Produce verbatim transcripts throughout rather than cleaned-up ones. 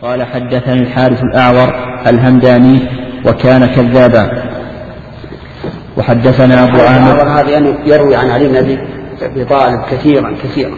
قال حدثني الحارث الأعور الهمداني وكان كذابا. وحدثنا أبو عامر هذا يعني يروي عن علي بن أبي طالب كثيرا كثيرا.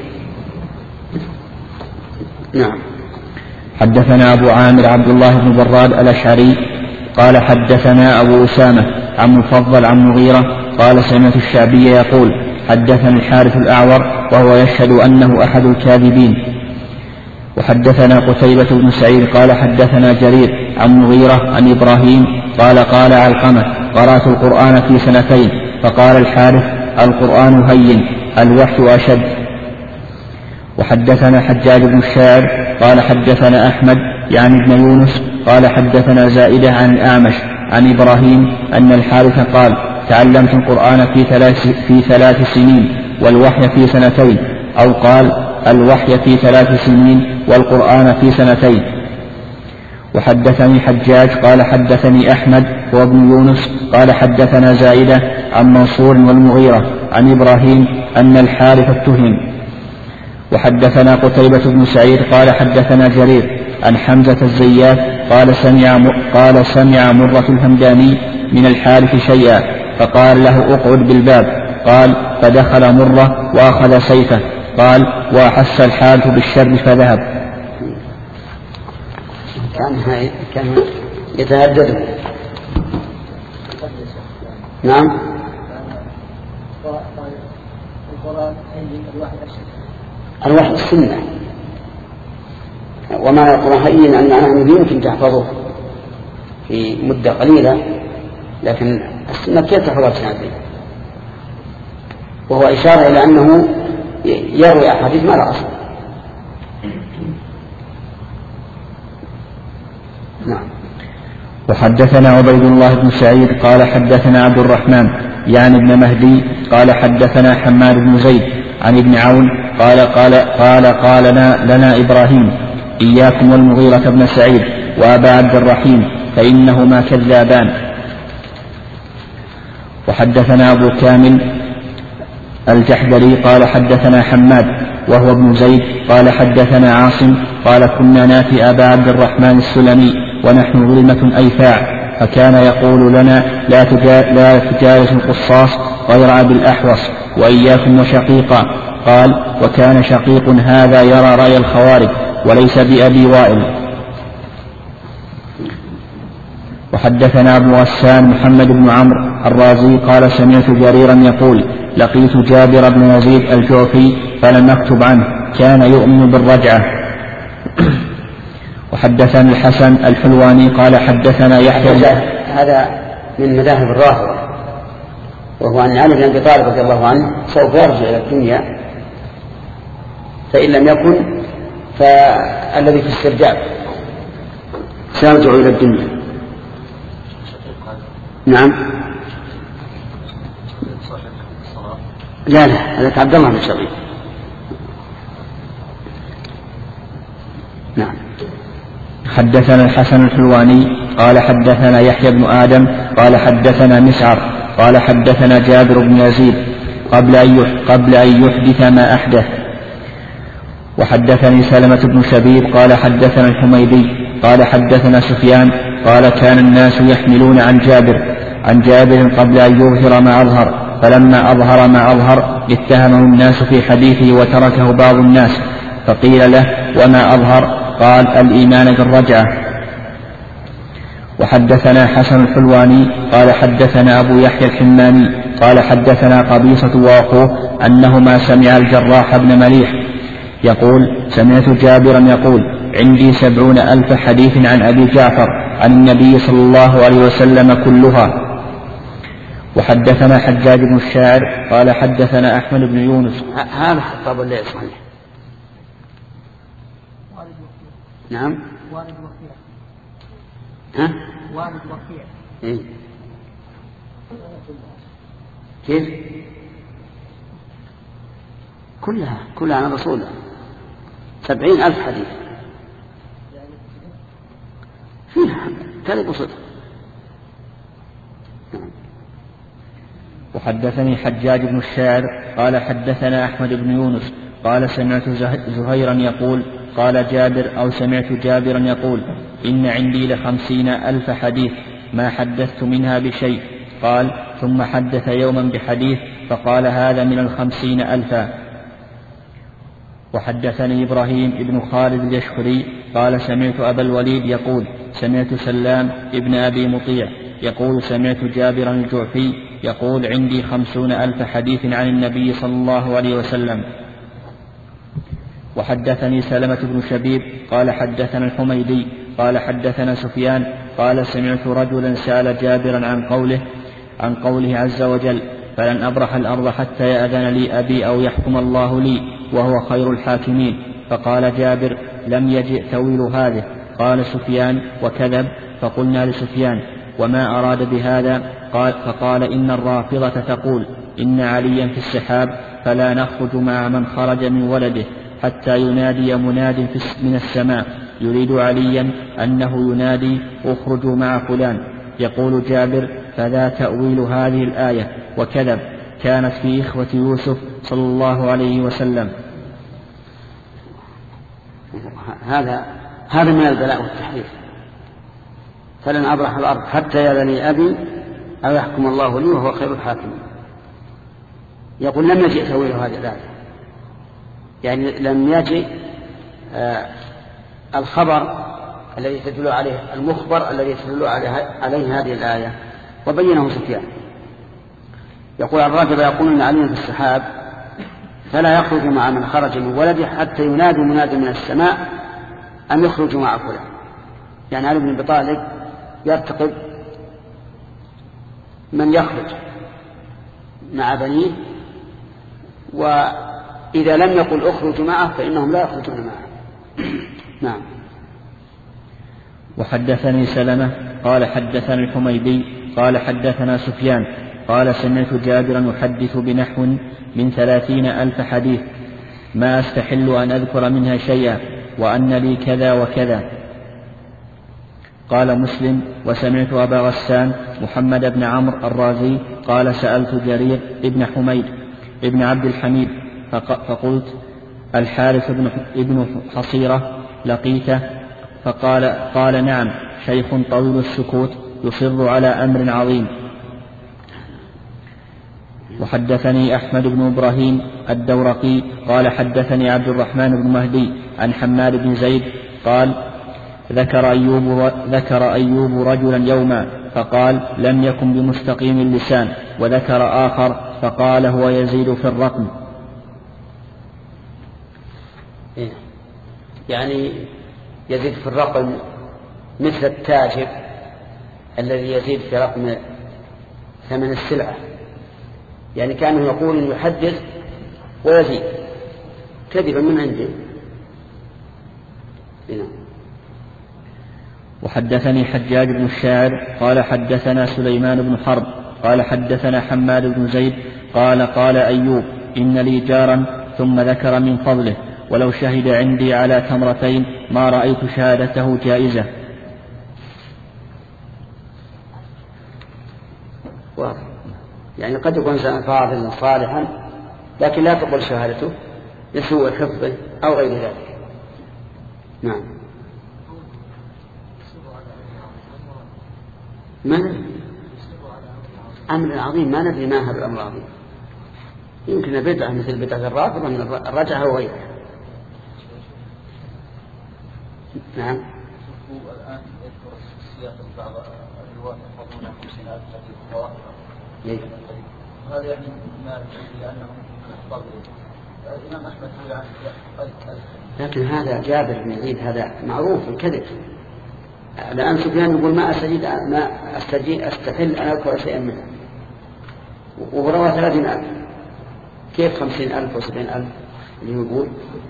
نعم. حدثنا أبو عامر عبد الله بن براد الأشعري قال حدثنا أبو أسامة عن مفضل عن مغيرة قال سمعت الشعبي يقول حدثني الحارث الأعور وهو يشهد أنه أحد الكاذبين. وحدثنا قتيبة بن سعيد قال حدثنا جرير عن مغيرة عن إبراهيم قال قال علقمة قرأت القرآن في سنتين. فقال الحارث القرآن هين الوحي أشد. وحدثنا حجاج بن الشاعر قال حدثنا أحمد يعني ابن يونس قال حدثنا زائدة عن الأعمش عن إبراهيم أن الحارث قال تعلمت القرآن في ثلاث, في ثلاث سنين والوحي في سنتين، أو قال الوحي في ثلاث سنين والقرآن في سنتين. وحدثني حجاج قال حدثني أحمد وابن يونس قال حدثنا زائدة عن منصور والمغيرة عن إبراهيم أن الحارث اتهم. وحدثنا قتيبة بن سعيد قال حدثنا جرير عن حمزة الزيات قال سمع, قال سمع مرة الهمداني من الحارث شيئا فقال له اقعد بالباب. قال فدخل مرة وأخذ سيفه. قال وأحس الحارث بالشر فذهب. كان كان يتهدد. نعم. الوحي السنة وما القرآن هين أن أنه يمكن تحفظه في مدة قليلة، لكن السنة كيف تحفظها في سنتين؟ وهو إشارة إلى أنه يروي أحاديث ما لا أصل. نعم. وحدثنا عبيد الله بن سعيد قال حدثنا عبد الرحمن يعني ابن مهدي قال حدثنا حماد بن زيد عن ابن عون قال قال قال قال لنا, لنا إبراهيم إياكم والمغيرة بن سعيد وأبا عبد الرحيم فإنهما كذابان. وحدثنا أبو كامل الجحدري قال حدثنا حماد وهو ابن زيد قال حدثنا عاصم قال كنا ناتي أبا عبد الرحمن السلمي ونحن ظلمة أيفاع فكان يقول لنا لا تجالس القصاص غير أبي الأحوص وإياكم وشقيقا. قال وكان شقيق هذا يرى رأي الخوارج وليس بأبي وائل. وحدثنا أبو غسان محمد بن عمرو الرازي قال سمعت جريرا يقول لقيت جابر بن يزيد الجوفي فلم أكتب عنه كان يؤمن بالرجعة. وحدثنا الحسن الحلواني قال حدثنا يحيى. هذا من مذاهب الرافضة، وهو أن علي بن أبي طالب رضي الله عنه سوف يرجع إلى الدنيا، فإن لم يكن فالذي في السرداب سيرجع إلى الدنيا. نعم. لا لا هذا عبد الله بن شقيق. نعم. حدثنا الحسن الحلواني قال حدثنا يحيى بن آدم قال حدثنا مسعر قال حدثنا جابر بن يزيد قبل أن قبل أن يحدث ما أحدث. وحدثني سلمة بن شبيب قال حدثنا الحميدي قال حدثنا سفيان قال كان الناس يحملون عن جابر عن جابر قبل أن يظهر ما أظهر، فلما أظهر ما أظهر اتهمه الناس في حديثه وتركه بعض الناس، فقيل له وما أظهر؟ قال الإيمان بالرجعة. وحدثنا حسن الحلواني قال حدثنا أبو يحيى الحماني قال حدثنا قبيصة وأخوه أنهما سمع الجراح بن مليح يقول سمعت جابرا يقول عندي سبعون ألف حديث عن أبي جعفر عن النبي صلى الله عليه وسلم كلها. وحدثنا حجاج بن الشاعر قال حدثنا أحمد بن يونس. هذا خطاب الليل صحيح. نعم. والد وكيع. ها؟ والد وكيع. إيه؟ كيف؟ كلها كلها عن رسول الله سبعين ألف حديث فيها كذب وصدق. وحدثني حجاج بن الشاعر قال حدثنا أحمد بن يونس قال سمعت زهيرا يقول قال جابر أو سمعت جابرا يقول إن عندي لخمسين ألف حديث ما حدثت منها بشيء. قال ثم حدث يوما بحديث فقال هذا من الخمسين ألفا. وحدثني إبراهيم ابن خالد اليشكري قال سمعت أبا الوليد يقول سمعت سلام ابن أبي مطيع يقول سمعت جابرا الجعفي يقول عندي خمسون ألف حديث عن النبي صلى الله عليه وسلم. وحدثني سلمة بن شبيب قال حدثنا الحميدي قال حدثنا سفيان قال سمعت رجلا سأل جابرا عن قوله عن قوله عز وجل فلن أبرح الأرض حتى يأذن لي أبي أو يحكم الله لي وهو خير الحاكمين. فقال جابر لم يجئ تأويل هذه. قال سفيان وكذب. فقلنا لسفيان وما أراد بهذا؟ قال فقال إن الرافضة تقول إن عليا في السحاب فلا نخرج مع من خرج من ولده حتى ينادي مناد من السماء يريد عليا أنه ينادي اخرجوا مع فلان. يقول جابر فذا تأويل هذه الآية وكذب كانت في إخوة يوسف صلى الله عليه وسلم. هذا هذا من البلاء والتحريف. فلن أبرح الأرض حتى يأذن أبي أو يحكم الله لي وهو خير الحاكمين. يقول لم يجئ تأويل هذه الآية، يعني لم يجئ آه الخبر الذي تدل عليه المخبر الذي تدل عليه, عليه هذه الآية. وبينه سفيان يقول الرافضة يقولون علينا في السحاب فلا يخرج مع من خرج من ولده حتى ينادي مناد من السماء أن يخرجوا مع فلان. يعني علي بن أبي طالب يرتقب من يخرج مع بنيه، وإذا لم يقل اخرجوا معه فإنهم لا يخرجون معه. نعم. وحدثني سلمة قال حدثنا الحميدي قال حدثنا سفيان قال سمعت جابرا يحدث بنحو من ثلاثين ألف حديث ما أستحل أن أذكر منها شيئا وأن لي كذا وكذا. قال مسلم وسمعت أبا غسان محمد بن عمرو الرازي قال سألت جرير ابن حميد ابن عبد الحميد فقلت الحارث ابن حصيرة لقيته؟ فقال قال نعم شيخ طويل السكوت يصر على أمر عظيم. وحدثني أحمد بن إبراهيم الدورقي قال حدثني عبد الرحمن بن مهدي عن حماد بن زيد قال ذكر أيوب, ذكر أيوب رجلا يوما فقال لم يكن بمستقيم اللسان، وذكر آخر فقال هو يزيد في الرقم. يعني يزيد في الرقم مثل التاجر الذي يزيد في رقم ثمن السلعة، يعني كانه يقول يحدث ويزيد كذبا من عنده. هنا. وحدثني حجاج بن الشاعر قال حدثنا سليمان بن حرب قال حدثنا حماد بن زيد قال قال أيوب إن لي جارا ثم ذكر من فضله ولو شهد عندي على تمرتين ما رأيت شهادته جائزة. واضح. يعني قد يكون إنسان فاضل صالحا لكن لا تقبل شهادته لسوء حفظه أو غير ذلك. نعم. من أمر عظيم ما ندري ما هذا الأمر العظيم، يمكن بدعة مثل بدعة الرافضة من الرجعة وغيرها. نعم. الآن يذكر السياق بعض الرواة يحفظون خمسين ألف حديث ظواهر. هذا يعني ما لأنهم أخطأوا. الإمام أحمد يقول عن لكن هذا جابر بن يزيد هذا معروف الكذب. الآن سفيان يقول ما أستجيد ما أستجيد أستحل أن أذكر شيئا منه، وروى ثلاثين ألف. كيف خمسين ألف وسبعين ألف اللي يقول؟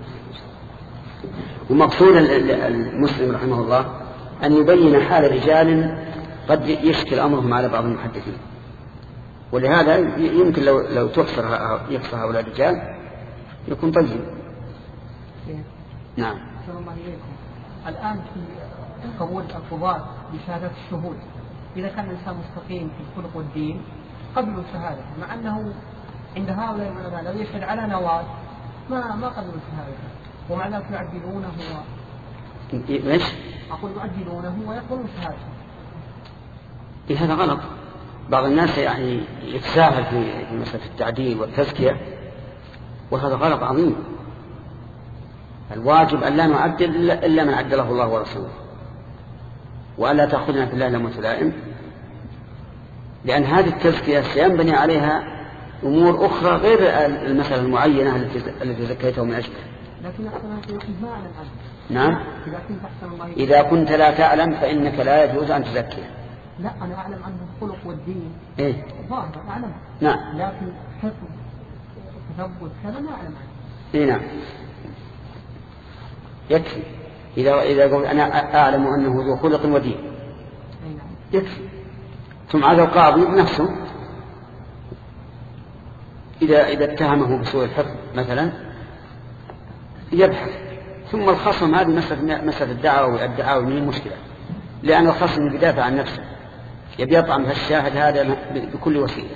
ومقصود المسلم رحمه الله أن يبين حال رجال قد يشكل أمرهم على بعض المحدثين، ولهذا يمكن لو لو تحصر يحصر هؤلاء الرجال يكون طيب. نعم. الآن في قبول القضاة بشهادة الشهود، إذا كان الإنسان مستقيم في الخلق والدين قبلوا شهادة، مع أنه عند هؤلاء العلماء لو يشهد على نواة ما ما قبلوا شهادة. ومع ذلك يعدلونه و... ايش؟ أقول يعدلونه ويقولون شهادة. إيه هذا غلط. بعض الناس يعني يتساهل في مسألة التعديل والتزكية، وهذا غلط عظيم. الواجب أن لا نعدل إلا من عدله الله ورسوله، وألا تأخذنا في الله لم تلائم، لأن هذه التزكية سينبني عليها أمور أخرى غير المسألة المعينة التي زكيته من أجلها. لكن أحسن ما أعلم عنه. نعم. إذا كنت لا تعلم فإنك لا يجوز أن تزكيه. لا أنا أعلم عنه الخلق والدين. إيه؟ ظاهر أعلم. نعم. لكن حفظ تثبت هذا ما أعلم عنه. إيه نعم. يكفي إذا إذا قلت أنا أعلم أنه ذو خلق ودين. أي نعم. يكفي. ثم هذا القاضي بنفسه إذا إذا اتهمه بسوء الحفظ مثلا يبحث، ثم الخصم هذه مسألة مسألة الدعوة والدعاوى من المشكلة، لأن الخصم يدافع عن نفسه، يبي يطعم هالشاهد هذا بكل وسيلة.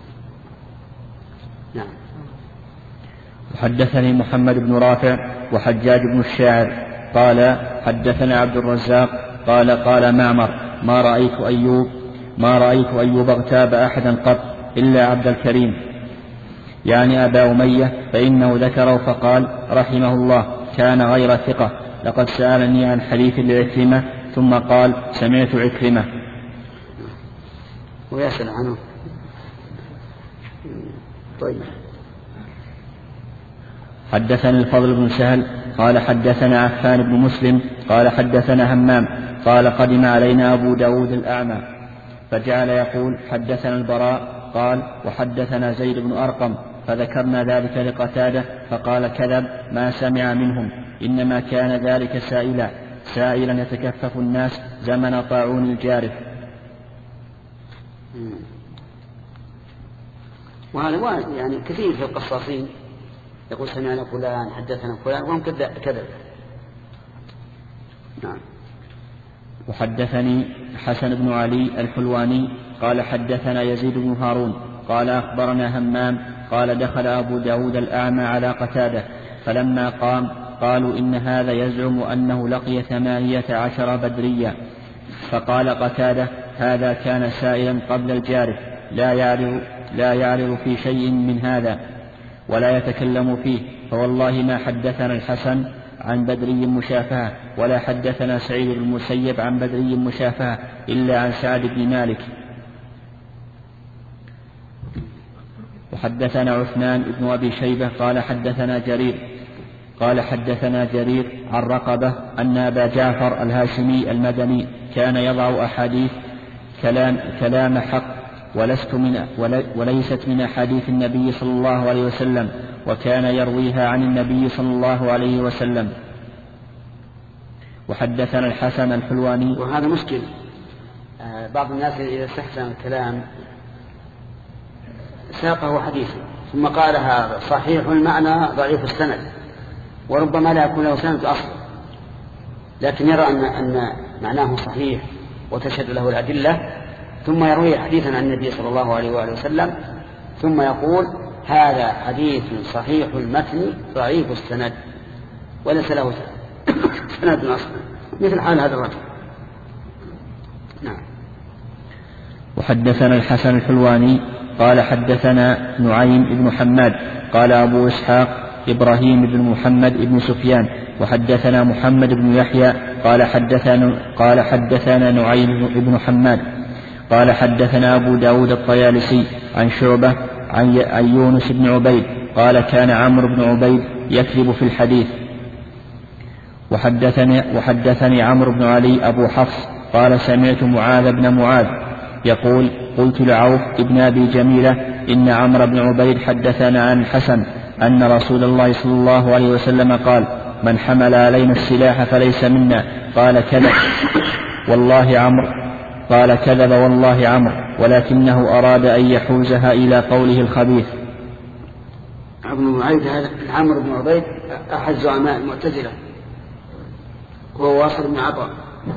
نعم. وحدثني محمد بن رافع وحجاج بن الشاعر قال حدثنا عبد الرزاق قال قال معمر ما رأيت أيوب ما رأيت أيوب اغتاب أحدا قط إلا عبد الكريم يعني أبا أمية، فإنه ذكره فقال رحمه الله كان غير ثقة، لقد سألني عن حديث لعكرمة ثم قال سمعت عكرمة. ويسأل عنه. طيب. حدثنا الفضل بن سهل قال حدثنا عفان بن مسلم قال حدثنا همام قال قدم علينا أبو داود الأعمى فجعل يقول حدثنا البراء قال وحدثنا زيد بن أرقم، فذكرنا ذلك لقتادة فقال كذب ما سمع منهم، إنما كان ذلك سائلا سائلا يتكفف الناس زمن طاعون الجارف. وهذا يعني كثير في القصاصين يقول سمعنا فلان حدثنا فلان وهم كذب. نعم. وحدثني حسن بن علي الحلواني قال حدثنا يزيد بن هارون قال أخبرنا همام قال دخل أبو داود الأعمى على قتادة فلما قام قالوا إن هذا يزعم أنه لقي ثمانية عشر بدريا، فقال قتادة هذا كان سائلا قبل الجارف لا يعرض, لا يعرض في شيء من هذا ولا يتكلم فيه، فوالله ما حدثنا الحسن عن بدري مشافهة ولا حدثنا سعيد بن المسيب عن بدري مشافهة إلا عن سعد بن مالك. وحدثنا عثمان بن أبي شيبة قال حدثنا جرير قال حدثنا جرير عن رقبة أن أبا جعفر الهاشمي المدني كان يضع أحاديث كلام, كلام حق ولست من وليست من أحاديث النبي صلى الله عليه وسلم، وكان يرويها عن النبي صلى الله عليه وسلم. وحدثنا الحسن الحلواني. وهذا مشكل. آه بعض الناس إذا استحسن الكلام ساقه حديثا ثم قال هذا صحيح المعنى ضعيف السند، وربما لا يكون له سند أصلا، لكن يرى أن, أن معناه صحيح وتشهد له الأدلة، ثم يروي حديثا عن النبي صلى الله عليه وآله وسلم ثم يقول هذا حديث صحيح المتن ضعيف السند وليس له سند أصلا، مثل حال هذا الرجل. نعم. وحدثنا الحسن الحلواني قال حدثنا نعيم بن حماد قال أبو إسحاق إبراهيم بن محمد بن سفيان وحدثنا محمد بن يحيى قال حدثنا, قال حدثنا نعيم بن حماد قال حدثنا أبو داود الطيالسي عن شعبة عن يونس بن عبيد قال كان عمرو بن عبيد يكذب في الحديث. وحدثني, وحدثني عمرو بن علي أبو حفص قال سمعت معاذ بن معاذ يقول قلت لعوف ابن أبي جميلة إن عمرو بن عبيد حدثنا عن الحسن أن رسول الله صلى الله عليه وسلم قال من حمل علينا السلاح فليس منا. قال كذب والله عمرو قال كذب والله عمرو ولكنه أراد أن يحوزها إلى قوله الخبيث. عمرو بن عبيد هذا عمرو بن عبيد أحد زعماء المعتزلة وهو واصل بن عطاء.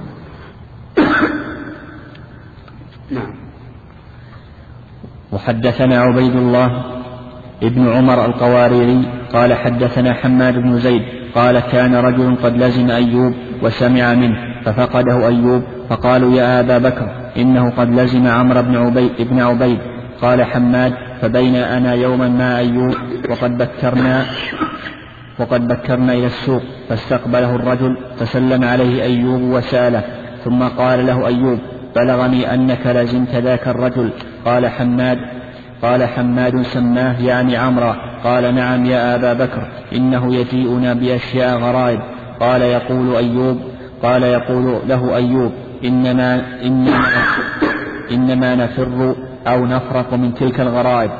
نعم. وحدثنا عبيد الله ابن عمر القواريري قال حدثنا حماد بن زيد قال كان رجل قد لزم أيوب وسمع منه ففقده أيوب فقالوا يا أبا بكر إنه قد لزم عمرو بن عبيد, بن عبيد. قال حماد فبين أنا يوما مع أيوب وقد بكرنا وقد بكرنا إلى السوق فاستقبله الرجل فسلم عليه أيوب وسأله ثم قال له أيوب بلغني أنك لزمت ذاك الرجل. قال حماد قال حماد سماه يعني عمرا. قال نعم يا أبا بكر إنه يجيئنا بأشياء غرائب. قال يقول أيوب قال يقول له أيوب إنما, إنما, إنما نفر أو نفرق من تلك الغرائب.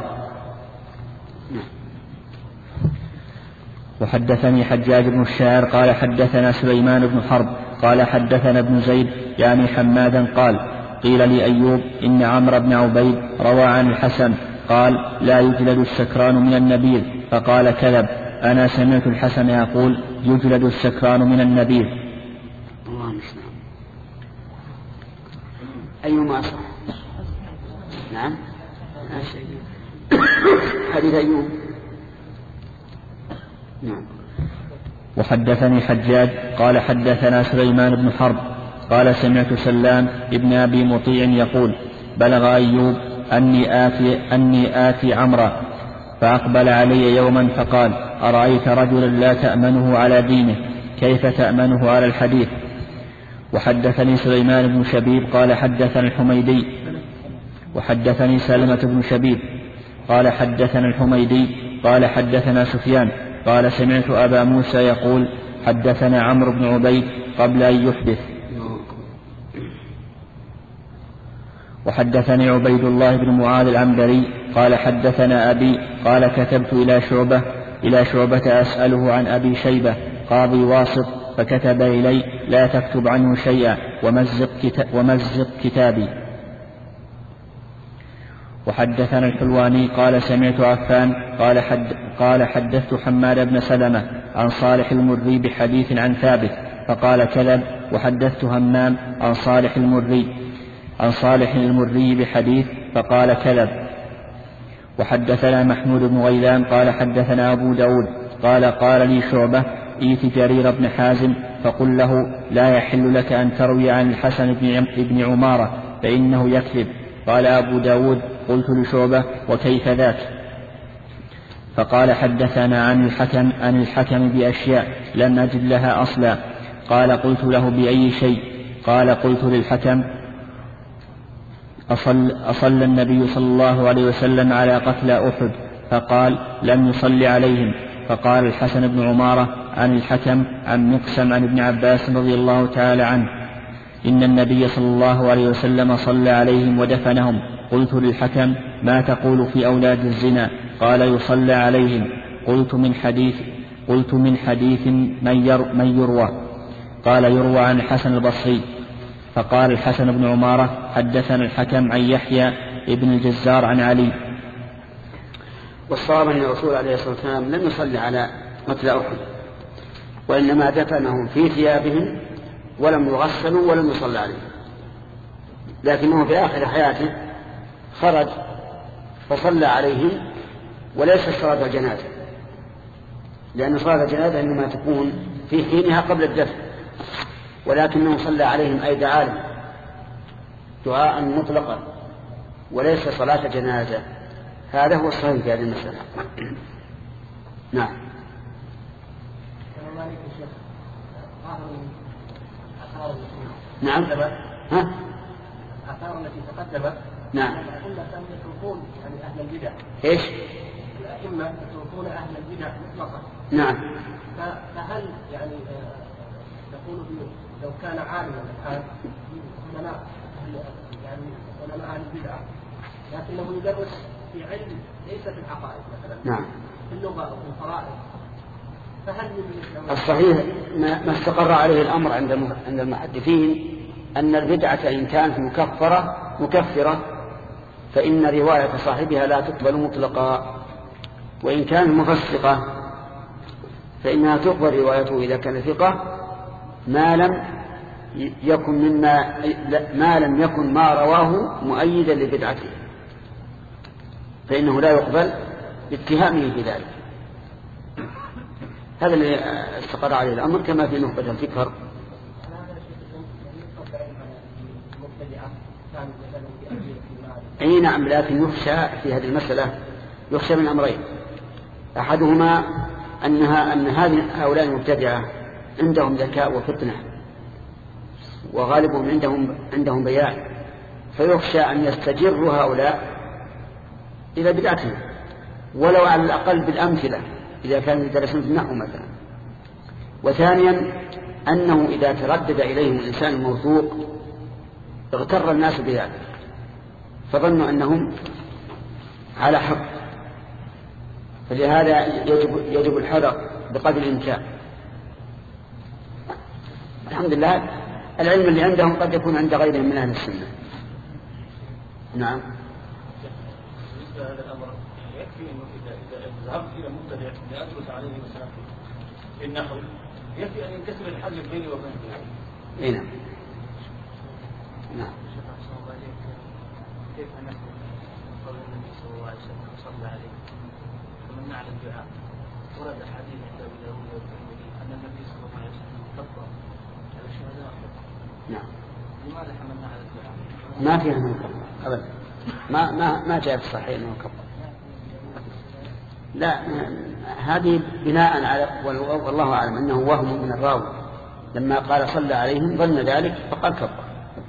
وحدثني حجاج بن الشاعر قال حدثنا سليمان بن حرب قال حدثنا ابن زيد يعني حمادا قال قيل لي أيوب إن عمرو بن عبيد روى عن الحسن قال لا يجلد السكران من النبيذ. فقال كذب أنا سمعت الحسن يقول يجلد السكران من النبيذ. الله المستعان. أيهما أصح؟ نعم حديث أيوب. نعم. وحدثني حجاج قال حدثنا سليمان بن حرب قال سمعت سلام ابن أبي مطيع يقول بلغ أيوب أني آتي, أني آتي عمرا فأقبل علي يوما فقال أرأيت رجلا لا تأمنه على دينه كيف تأمنه على الحديث. وحدثني سليمان بن شبيب قال حدثنا الحميدي وحدثني سلمة بن شبيب قال حدثنا الحميدي قال حدثنا سفيان قال سمعت أبا موسى يقول حدثنا عمرو بن عبيد قبل أن يحدث. وحدثني عبيد الله بن معاذ العنبري قال حدثنا أبي قال كتبت إلى شعبة إلى شعبة أسأله عن أبي شيبة قاضي واسط فكتب إلي لا تكتب عنه شيئا ومزق, كتا ومزق كتابي. وحدثنا الحلواني قال سمعت عفان قال, حد قال حدثت حماد بن سلمة عن صالح المري بحديث عن ثابت فقال كذب. وحدثت همام عن صالح المري عن صالح المري بحديث فقال كذب. وحدثنا محمود بن غيلان قال حدثنا أبو داود قال قال لي شعبة إيت جرير بن حازم فقل له لا يحل لك أن تروي عن الحسن بن عمارة فإنه يكذب. قال أبو داود قلت لشعبة وكيف ذاك؟ فقال حدثنا عن الحكم عن الحكم بأشياء لم أجد لها أصلا. قال قلت له بأي شيء؟ قال قلت للحكم أصل, أصل النبي صلى الله عليه وسلم على قتلى أحد؟ فقال لم يصلي عليهم. فقال الحسن بن عمارة عن الحكم عن مقسم عن ابن عباس رضي الله تعالى عنه إن النبي صلى الله عليه وسلم صلى عليهم ودفنهم. قلت للحكم ما تقول في أولاد الزنا؟ قال يصلى عليهم. قلت من حديث قلت من حديث من, ير من يروى؟ قال يروى عن الحسن البصري. فقال الحسن بن عمارة حدثنا الحكم عن يحيى ابن الجزار عن علي. والصواب أن الرسول عليه الصلاة والسلام لم يصلي على قتلى أحد وإنما دفنهم في ثيابهم ولم يغسلوا ولم يصلى عليهم، لكنه في آخر حياته خرج فصلى عليهم وليس صلاة الجنازة، لأن صلاة الجنازة إنما تكون في حينها قبل الدفن، ولكنه صلى عليهم أي دعا لهم دعاء مطلقا وليس صلاة جنازة. هذا هو الصحيح في هذه المسألة. نعم. نعم. ها؟ الآثار التي تقدمت. نعم. الأئمة كانوا يتركون يعني أهل البدع. إيش؟ الأئمة يتركون أهل البدع مطلقا. نعم. فهل يعني نقول لو كان عالما الآن علماء يعني علماء أهل البدع لكنه يدرس في علم ليس في العقائد مثلا. نعم. في اللغة أو في الفرائض، فهل الصحيح ما استقر عليه الأمر عند عند المحدثين أن البدعة إن كانت مكفرة مكفرة فإن رواية صاحبها لا تقبل مطلقا، وإن كانت مفسقة فإنها تقبل روايته إذا كان ثقة ما لم يكن مما ما لم يكن ما رواه مؤيدا لبدعته، فإنه لا يقبل باتهامه في ذلك. هذا اللي استقر عليه الأمر كما في نخبة الفكر. أي نعم، لكن يخشى في هذه المسألة يخشى من أمرين. أحدهما أنها أن هذه هؤلاء المبتدعة عندهم ذكاء وفطنة وغالبهم عندهم عندهم بيان، فيخشى أن يستجروا هؤلاء إلى بدعتهم ولو على الأقل بالأمثلة إذا كانوا يدرسون في النحو مثلا. وثانيا أنه إذا تردد إليهم الإنسان الموثوق اغتر الناس بذلك فظنوا أنهم على حق، فلهذا يجب, يجب الحذر بقدر الإمكان. الحمد لله العلم اللي عندهم قد يكون عند غيرهم من أهل السنة. نعم. بالنسبة هذا الأمر يكفي أنه إذا إذا ذهبت إلى مبتدع لأدرس عليه مثلا في النحو يكفي أن ينكسر الحاجز بيني وبينه. إيه نعم. نعم. كيف نحن قول النبي صلى الله عليه وسلم صلى عليه ومن على الدعاء ورد حديث عند أبي داود والترمذي أن النبي صلى الله عليه وسلم كبر على الشهداء. نعم. لماذا حملنا على الدعاء؟ ما فيها من كبر أبدا، ما ما ما جاء في الصحيح أنه كبر. لا، هذه بناء على والله أعلم أنه وهم من الراوي لما قال صلى عليهم ظن ذلك فقال كبر.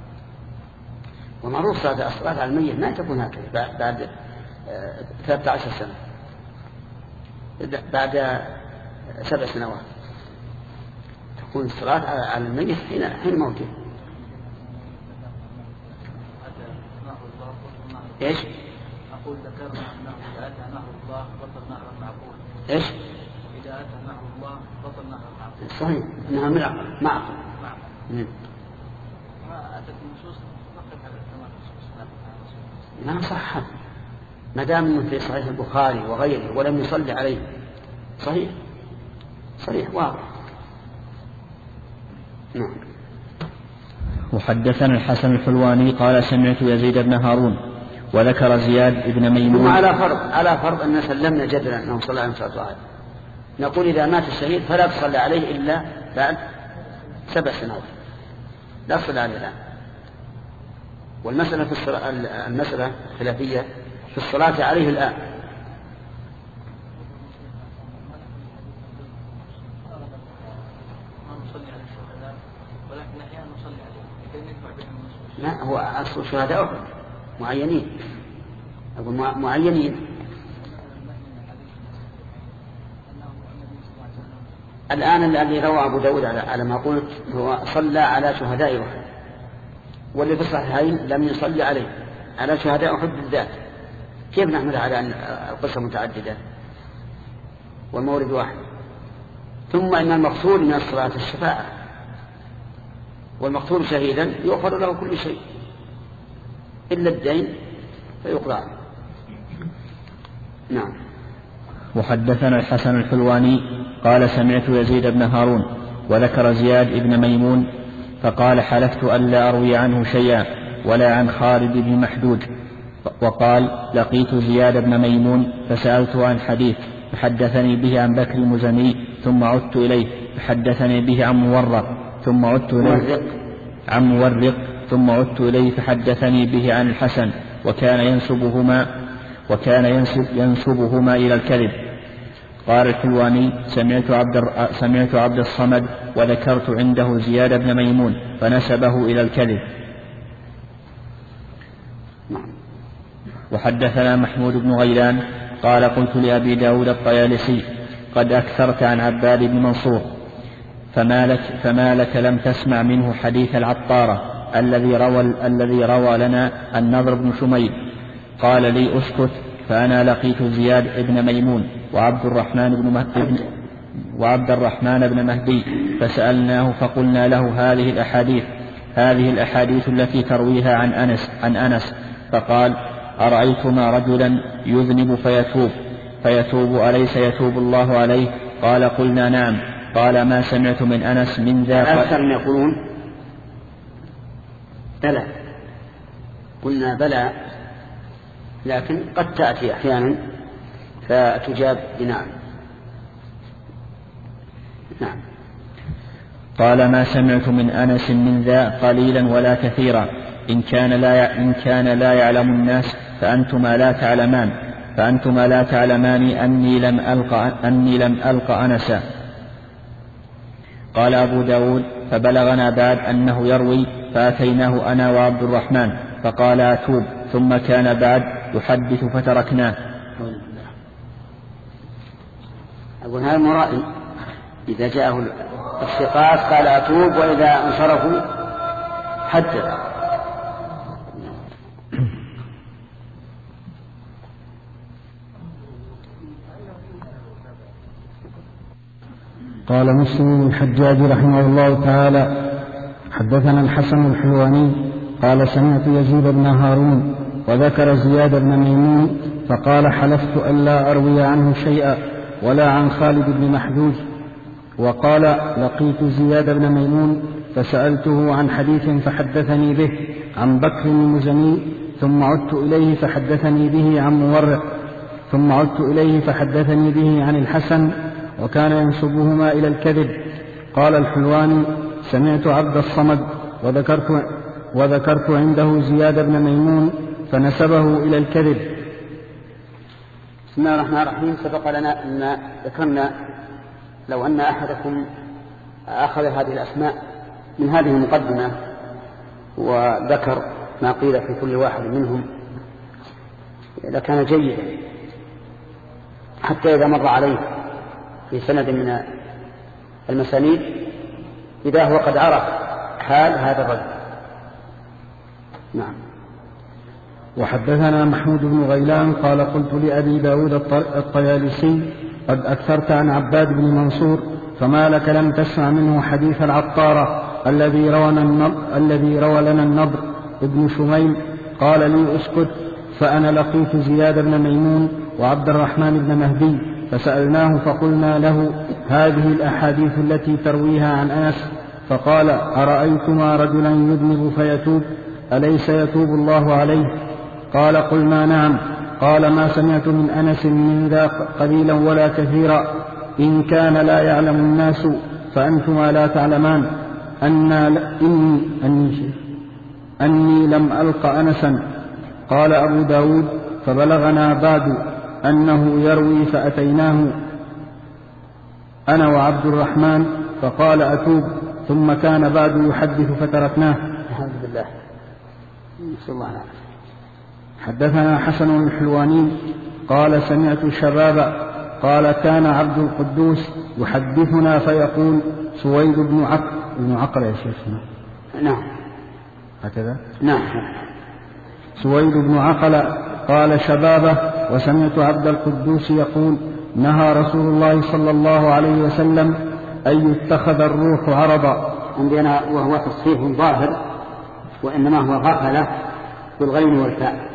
ومعروف صلاة الصلاة على الميت ما تكون هكذا بعد ثلاثة عشر سنة، بعد سبع سنوات تكون الصلاة على الميت حين حين موته. ايش؟ أقول ذكرنا أنه إذا أتى نهر الله بطل نهر المعقول. ايش؟ إذا أتى نهر الله بطل نهر المعقول. صحيح إنها معقول. معقول. ما أتت النصوص نقف على الثمان ما نصوص. صح ما دام انه في صحيح البخاري وغيره ولم يصلي عليه صحيح صحيح واضح. نعم. وحدثنا الحسن الحلواني قال سمعت يزيد بن هارون وذكر زياد بن ميمون. على فرض على فرض أن سلمنا جدلا أنه صلى عليه وسلم نقول إذا مات الشهيد فلا تصلي عليه إلا بعد سبع سنوات، لا تصلي عليه الآن. والمسألة في الصلاة المسألة خلافية في الصلاة عليه الآن. لا، هو أصل شهداء أخرى معينين، أقول معينين. الآن الذي روى أبو داود على ما قلت هو صلى على شهداء أحد، واللي في الصحيحين لم يصلي عليه على شهداء أحد بالذات. كيف نحمل على أن القصة متعددة والمورد واحد؟ ثم إن المقصود من الصلاة الشفاعة، والمقتول شهيدا يغفر له كل شيء إلا الدين فيقضى. نعم. وحدثنا الحسن الحلواني قال سمعت يزيد بن هارون وذكر زياد بن ميمون فقال حلفت ألا أروي عنه شيئا ولا عن خالد بن محدود. وقال لقيت زياد بن ميمون فسألته عن حديث فحدثني به عن بكر المزني ثم عدت إليه فحدثني به عن مورق ثم عدت إليه عن مورق ثم عدت إليه فحدثني به عن الحسن وكان ينسبهما وكان ينسب ينسبهما إلى الكذب. قال الحلواني سمعت عبد سمعت عبد الصمد وذكرت عنده زياد بن ميمون فنسبه إلى الكذب. وحدثنا محمود بن غيلان قال قلت لأبي داود الطيالسي قد أكثرت عن عباد بن منصور فما لك, فما لك لم تسمع منه حديث العطارة الذي روى, الذي روى لنا النضر بن شميل. قال لي أسكت فأنا لقيت زياد بن ميمون وعبد الرحمن بن مهدي وعبد الرحمن بن مهدي فسألناه فقلنا له هذه الأحاديث هذه الأحاديث التي ترويها عن أنس عن أنس فقال أرأيتما رجلا يذنب فيتوب فيتوب أليس يتوب الله عليه؟ قال قلنا نعم. قال ما سمعت من أنس من ذا. أكثر يقولون بلى، قلنا بلى، لكن قد تأتي أحيانا فتجاب بنعم. نعم. قال ما سمعت من أنس من ذا قليلا ولا كثيرا، إن كان لا إن كان لا يعلم الناس فأنتما لا تعلمان فأنتما لا تعلمان أني لم ألق أني لم ألق أنسا. قال أبو داود فبلغنا بعد أنه يروي فأتيناه أنا وعبد الرحمن فقال أتوب، ثم كان بعد يحدث فتركناه. أقول هذا مرائي، إذا جاءه الثقات قال أتوب، وإذا انصرفوا حدث. قال مسلم الحجاج رحمه الله تعالى حدثنا الحسن الحلواني قال سمعت يزيد بن هارون وذكر زياد بن ميمون فقال حلفت ألا أروي عنه شيئا ولا عن خالد بن محجوج. وقال لقيت زياد بن ميمون فسألته عن حديث فحدثني به عن بكر المزني، ثم عدت إليه فحدثني به عن مورق، ثم عدت إليه فحدثني به عن الحسن، وكان ينسبهما إلى الكذب. قال الحلواني سمعت عبد الصمد وذكرت, وذكرت عنده زياد بن ميمون فنسبه إلى الكذب. بسم الله الرحمن الرحيم. سبق لنا أن ذكرنا لو أن أحدكم أخذ هذه الأسماء من هذه المقدمة وذكر ما قيل في كل واحد منهم لكان جيدا، حتى إذا مر عليه في سند من المسانيد إذا هو قد عرف حال هذا الرجل. نعم. وحدثنا محمود بن غيلان قال قلت لأبي داود الطيالسي قد أكثرت عن عباد بن منصور، فما لك لم تسمع منه حديث العطارة الذي روى الذي روى لنا النضر ابن شميم؟ قال لي اسكت. فأنا لقيت زياد بن ميمون وعبد الرحمن بن مهدي فسألناه فقلنا له هذه الأحاديث التي ترويها عن أنس، فقال أرأيتما رجلا يذنب فيتوب أليس يتوب الله عليه؟ قال قلنا نعم. قال ما سمعت من أنس من ذا قليلا ولا كثيرا، إن كان لا يعلم الناس فأنتما لا تعلمان أني, أني, أني لم ألق أنسا. قال أبو داود فبلغنا بعد أنه يروي فأتيناه أنا وعبد الرحمن فقال أتوب، ثم كان بعد يحدث فتركناه. الحمد لله. نسأل الله العافية. حدثنا حسن الحلواني قال سمعت شبابا قال كان عبد القدوس يحدثنا فيقول سويد بن عقل بن عقل يا شيخنا. نعم هكذا. نعم. سويد بن عقل قال شبابه وسمعت عبد القدوس يقول نهى رسول الله صلى الله عليه وسلم أن يتخذ الروح عرضا. عندنا وهو تصحيح ظاهر، وإنما هو غفلة بالغين والفاء.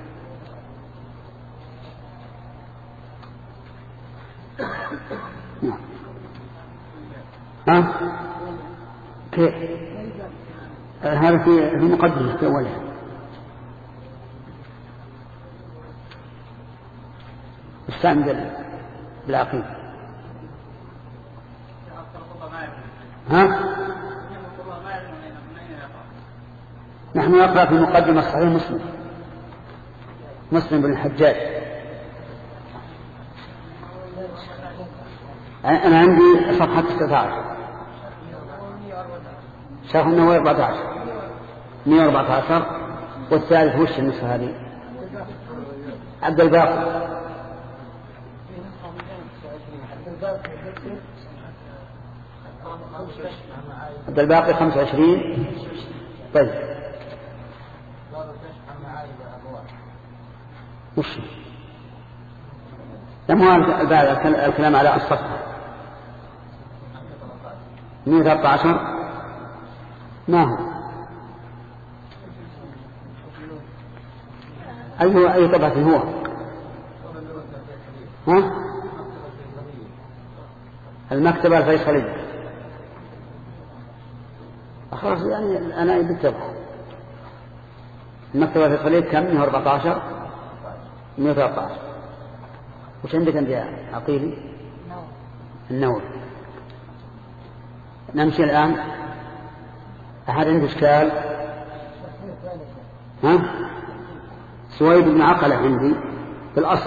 نعم. ها كيف هذا في مقدمة في أولها. استعمل بالعقيد. ها نحن نقرأ في مقدمة صحيح مسلم مسلم بن الحجاج. أنا عندي صفحة تسعة عشر شرح النووي أربعة عشر مئة وأربعة عشر، والثالث وش النسخة هذه؟ عبد الباقي عبد الباقي خمسة وعشرين. طيب وش لم هو الكلام على الصفحة مئة وثلاثة عشر ما هو أي أي طبعة هو ها المكتبة الفيصلية. خلاص يعني أنا بالتبع المكتبة الفيصلية كم؟ مئة وأربعة عشر مئة وثلاثة عشر. وش عندك أنت يا عقيلي؟ النووي. نمشي الآن. أحد عنده إشكال؟ ها؟ سويد بن عقلة عندي في الأصل.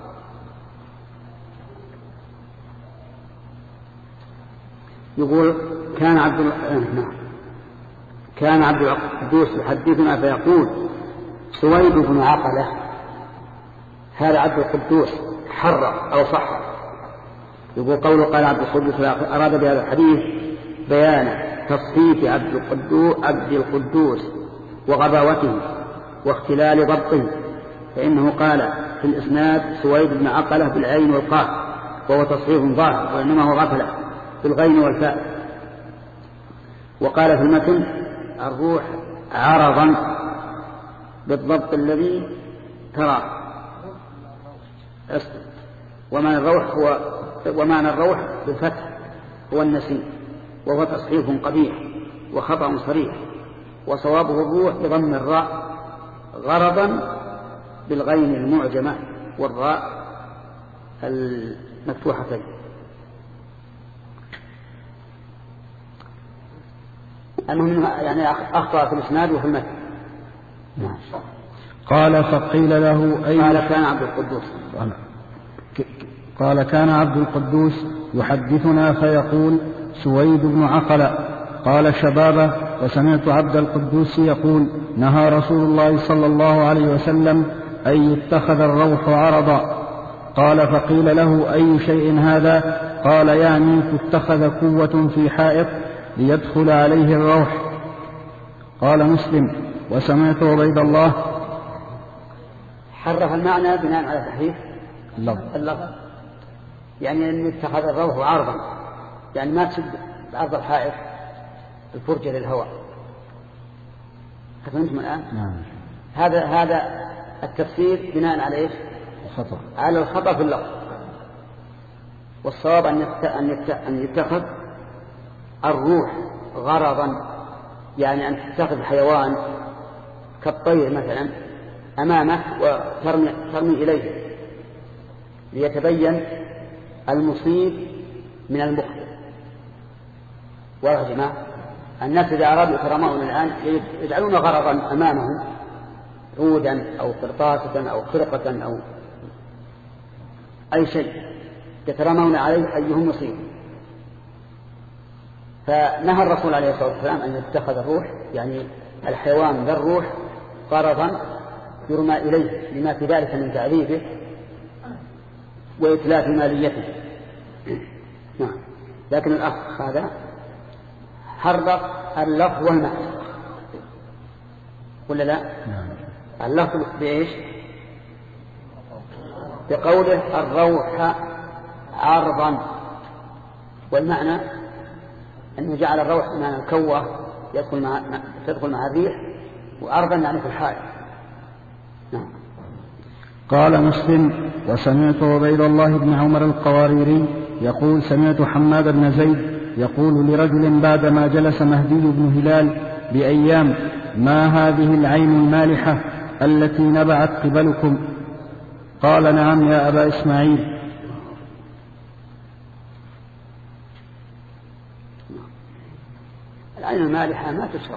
يقول كان عبد ال... كان عبد القدوس يحدثنا فيقول سويد بن عقلة، هذا عبد القدوس حرر أو صح. يقول قوله قال عبد القدوس أراد بهذا الحديث بيان تصحيف عبد القدوس, عبد القدوس وغباوته واختلال ضبطه، فإنه قال في الإسناد سويد بن عقلة بالعين والقاف وهو تصحيف ظاهر، وإنما هو غفلة بالغين والفاء. وقال في المتن الروح عرضا بالضبط الذي ترى. ومعنى الروح هو ومعنى الروح بالفتح هو النسيم، وهو تصحيف قبيح وخطأ صريح، وصوابه الروح بضم الراء غرضا بالغين المعجمة والراء المفتوحتين. المهم يعني أخطأ في الإسناد وفي المتن. قال فقيل له أي قال كان عبد القدوس قال كان عبد القدوس يحدثنا فيقول سويد بن عقلة. قال شبابه وسمعت عبد القدوس يقول نهى رسول الله صلى الله عليه وسلم أن يتخذ الروح عرضا. قال فقيل له أي شيء هذا؟ قال يعني تتخذ قوة في حائط ليدخل عليه الروح. قال مسلم وسمعت عبيد الله. حرف المعنى بناء على تحريف اللفظ، يعني أن يتخذ الروح عرضا، يعني ما تشد بعرض الحائط الفرجة للهواء. فهمتم الآن؟ نعم. هذا هذا التفسير بناء على ايش؟ الخطأ. على الخطأ في اللفظ. والصواب أن أن يتخذ الروح غرضا، يعني أن تتخذ حيوان كالطير مثلا أمامك وترمي ترمي إليه ليتبين المصيب من المخطئ. واضح يا جماعة؟ الناس إذا أرادوا يترمون الآن يجعلون غرضا أمامهم، عودا أو قرطاسة أو خرقة أو أي شيء يترمون عليه أيهم مصيب. فنهى الرسول عليه الصلاة والسلام أن يتخذ الروح، يعني الحيوان ذا الروح، غرضا يرمى إليه لما في ذلك من تعريفه وإتلاف ماليته. نعم. لكن الأخ هذا حرق اللفظ والمعنى ولا لا؟ نعم. اللفظ بإيش؟ بقوله الروح عرضا، والمعنى أنه جعل الروح معنى الكوة يدخل مع تدخل مع الريح، وعرضا يعني في الحال. نعم. قال مسلم وسمعت عبيد الله بن عمر القواريري يقول سمعت حماد بن زيد يقول لرجل بعدما جلس مهدي بن هلال بأيام ما هذه العين المالحة التي نبعت قبلكم؟ قال نعم يا أبا إسماعيل. العين المالحة ما تشرب،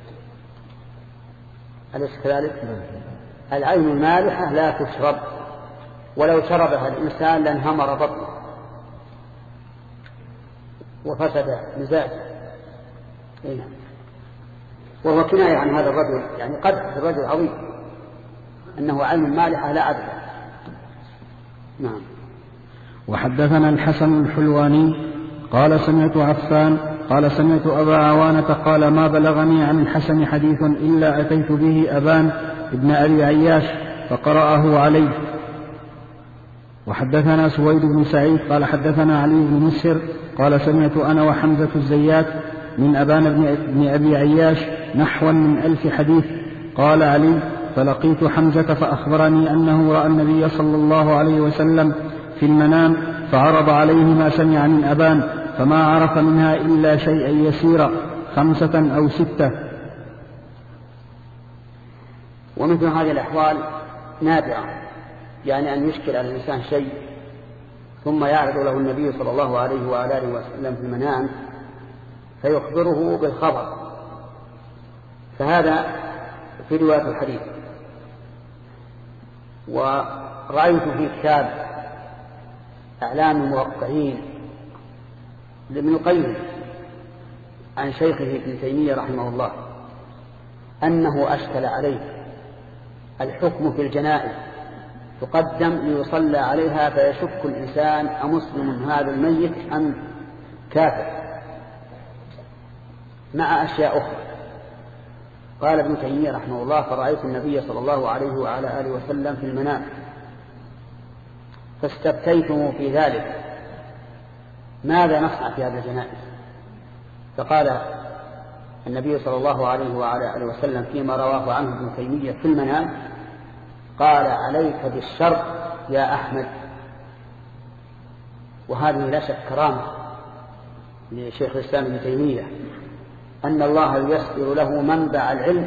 أليس كذلك؟ العين المالحة لا تشرب، ولو شربها الإنسان لانهمر بطنه وفسد مزاجه. إيه. وهو كناية عن هذا الرجل، يعني قدح الرجل عظيم أنه عين مالحة لا عدل. نعم. وحدثنا الحسن الحلواني قال سمعت عفان قال سمعت أبا عوانة قال ما بلغني عن الحسن حديث إلا أتيت به أبان ابن أبي عياش فقرأه عليه. وحدثنا سويد بن سعيد قال حدثنا علي بن مسهر قال سمعت أنا وحمزة الزيات من أبان بن أبي عياش نحوا من ألف حديث. قال علي فلقيت حمزة فأخبرني أنه رأى النبي صلى الله عليه وسلم في المنام فعرض عليه ما سمع من أبان فما عرف منها إلا شيئا يسيرا خمسة أو ستة. ومثل هذه الأحوال نادرة، يعني أن يشكل على الإنسان شيء ثم يعرض له النبي صلى الله عليه وآله وسلم في المنام فيخبره بالخبر، فهذا في رواية الحديث. ورأيت في كتاب أعلام الموقعين لابن القيم عن شيخه ابن تيمية رحمه الله أنه أشكل عليه الحكم في الجنائز تقدم ليصلى عليها فيشك الإنسان أمسلم هذا الميت أم كافر، مع أشياء أخرى. قال ابن تيمية رحمه الله: فرأيت النبي صلى الله عليه وعلى آله وسلم في المنام فاستفتيته في ذلك ماذا نصنع في هذا الجنائز؟ فقال النبي صلى الله عليه وعلى آله وسلم فيما رواه عنه ابن تيمية في المنام: قال عليك بالشر يا أحمد. وهذه لا شك كرامة لشيخ الإسلام ابن تيمية أن الله ييسر له منبع العلم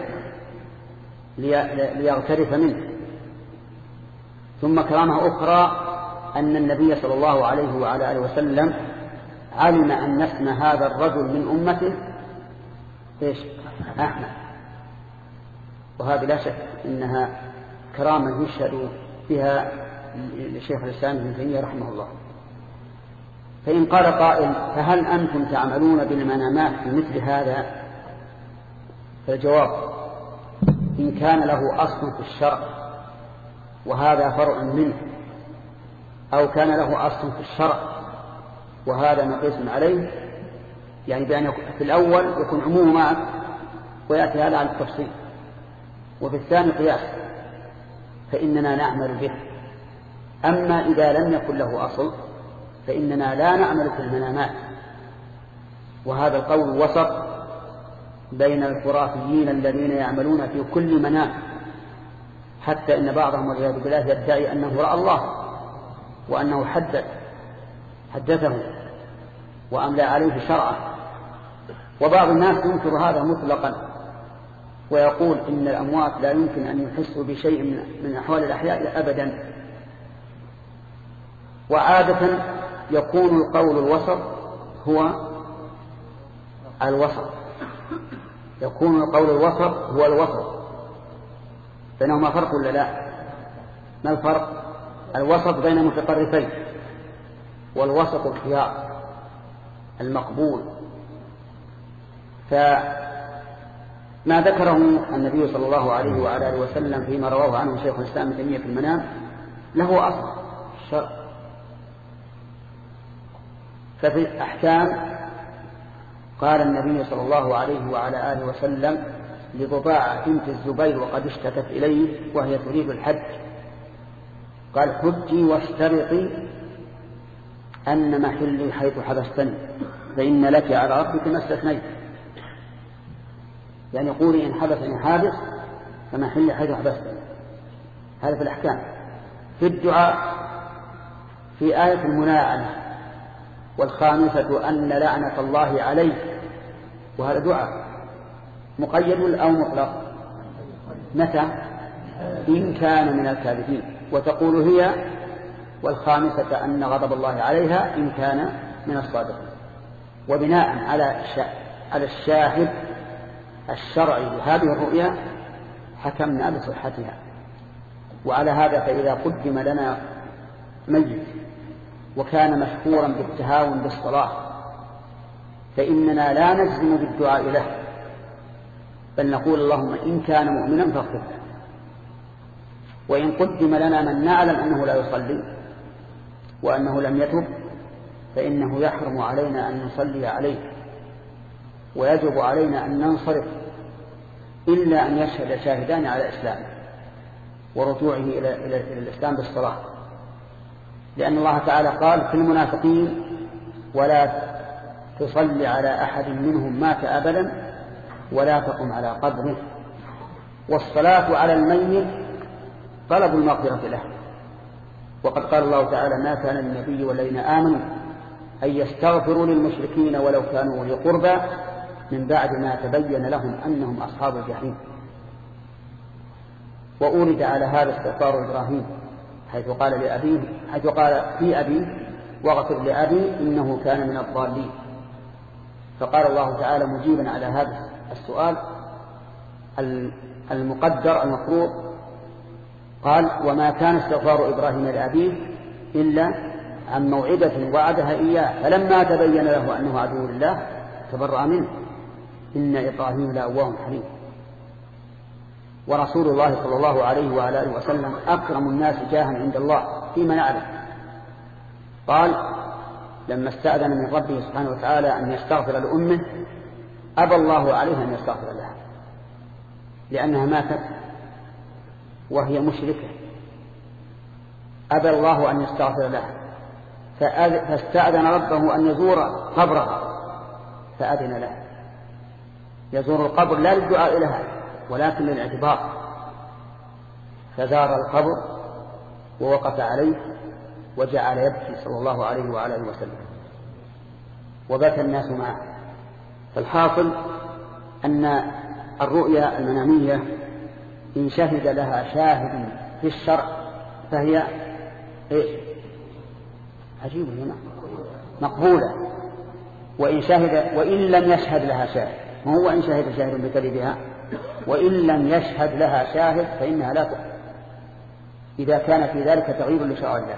ليغترف منه. ثم كرامة أخرى أن النبي صلى الله عليه وعلى آله وسلم علم أن اسم هذا الرجل من أمته إيش؟ أحمد. وهذا لا شك إنها كرامة يشهد بها لشيخ الإسلام ابن تيمية رحمه الله. فإن قال قائل: فهل أنتم تعملون بالمنامات في مثل هذا؟ فالجواب: إن كان له أصل في الشرع وهذا فرع منه، أو كان له أصل في الشرع وهذا مقيس عليه، يعني بأن في الأول يكون عموما ويأتي هذا على التفصيل، وفي الثاني قياس، فإننا نعمل به. أما إذا لم يكن له أصل فإننا لا نعمل في المنامات. وهذا القول وسط بين الخرافيين الذين يعملون في كل منام، حتى إن بعضهم والعياذ بالله يدعي أنه رأى الله وأنه حدث حدثه وأملى عليه شرعه. وبعض الناس ينكر هذا مطلقا ويقول إن الأموات لا يمكن أن يحسوا بشيء من أحوال الأحياء أبدا. وعادة يكون القول الوسط هو الوسط يكون القول الوسط هو الوسط بينهما فرق ولا لا؟ ما الفرق؟ الوسط بين متطرفين، والوسط الخيار المقبول. فما ذكره النبي صلى الله عليه وعلى آله وسلم فيما رواه عنه شيخ الإسلام ابن تيمية في المنام له أصل الشرع. ففي الأحكام قال النبي صلى الله عليه وعلى آله وسلم لضباعة بنت الزبير وقد اشتكت إليه وهي تريد الحج، قال: حجي واشترطي أن محلي حيث حبستني فإن لك على ربك ما استثنيت. يعني قولي إن حبسني حابس فمحلي حيث حبستني. هذا في الأحكام. في الدعاء في آية الملاعنة: والخامسة أن لعنة الله عليه، وهذا دعاء مقيد أو مطلق؟ متى؟ إن كان من الكاذبين. وتقول هي: والخامسة أن غضب الله عليها إن كان من الصادقين. وبناء على على الشاهد الشرعي لهذه الرؤيا حكمنا بصحتها. وعلى هذا فإذا قدم لنا ميت وكان مشهورا بالتهاون بالصلاة فإننا لا نجزم بالدعاء له، بل نقول: اللهم إن كان مؤمنا فاغفر له. وإن قدم لنا من نعلم أنه لا يصلي وأنه لم يتب فإنه يحرم علينا أن نصلي عليه، ويجب علينا أن ننصرف إلا أن يشهد شاهدان على إسلامه ورجوعه إلى, إلى, إلى الإسلام بالصلاة. لأن الله تعالى قال في المنافقين: ولا تصلي على أحد منهم مات أبدا ولا تقم على قبره. والصلاة على الميت طلب المغفرة له. وقد قال الله تعالى: ما كان للنبي والذين آمنوا أن يستغفروا للمشركين ولو كانوا أولي قربى من بعد ما تبين لهم أنهم أصحاب الجحيم. وأورد على هذا استغفار إبراهيم حيث قال لأبيه حيث قال في أبيه: واغفر لأبي إنه كان من الضالين. فقال الله تعالى مجيبا على هذا السؤال المقدر المفروض، قال وما كان استغفار إبراهيم لأبيه إلا عن موعدة وعدها إياه فلما تبين له أنه عدو لله تبرأ منه إن إبراهيم لأواه حليم. ورسول الله صلى الله عليه وعلى آله وسلم أكرم الناس جاها عند الله فيما نعلم. قال لما استأذن من ربه سبحانه وتعالى أن يستغفر لأمه أبى الله عليه أن يستغفر لها لأنها ماتت وهي مشركة، أبى الله أن يستغفر لها فاستأذن ربه أن يزور قبرها فأذن له. يزور القبر لا للدعاء لها ولكن للاعتبار، فزار القبر ووقف عليه وجعل يبكي صلى الله عليه وعلى اله وسلم وبكى الناس معه. فالحاصل أن الرؤيا المنامية إن شهد لها شاهد في الشرع فهي إيش؟ عجيب هنا مقبولة، وإن شهد وإن لم يشهد لها شاهد، ما هو إن شهد شاهد بكذبها، وإن لم يشهد لها شاهد فإنها لا تقبل إذا كان في ذلك تغيير لشرع الله.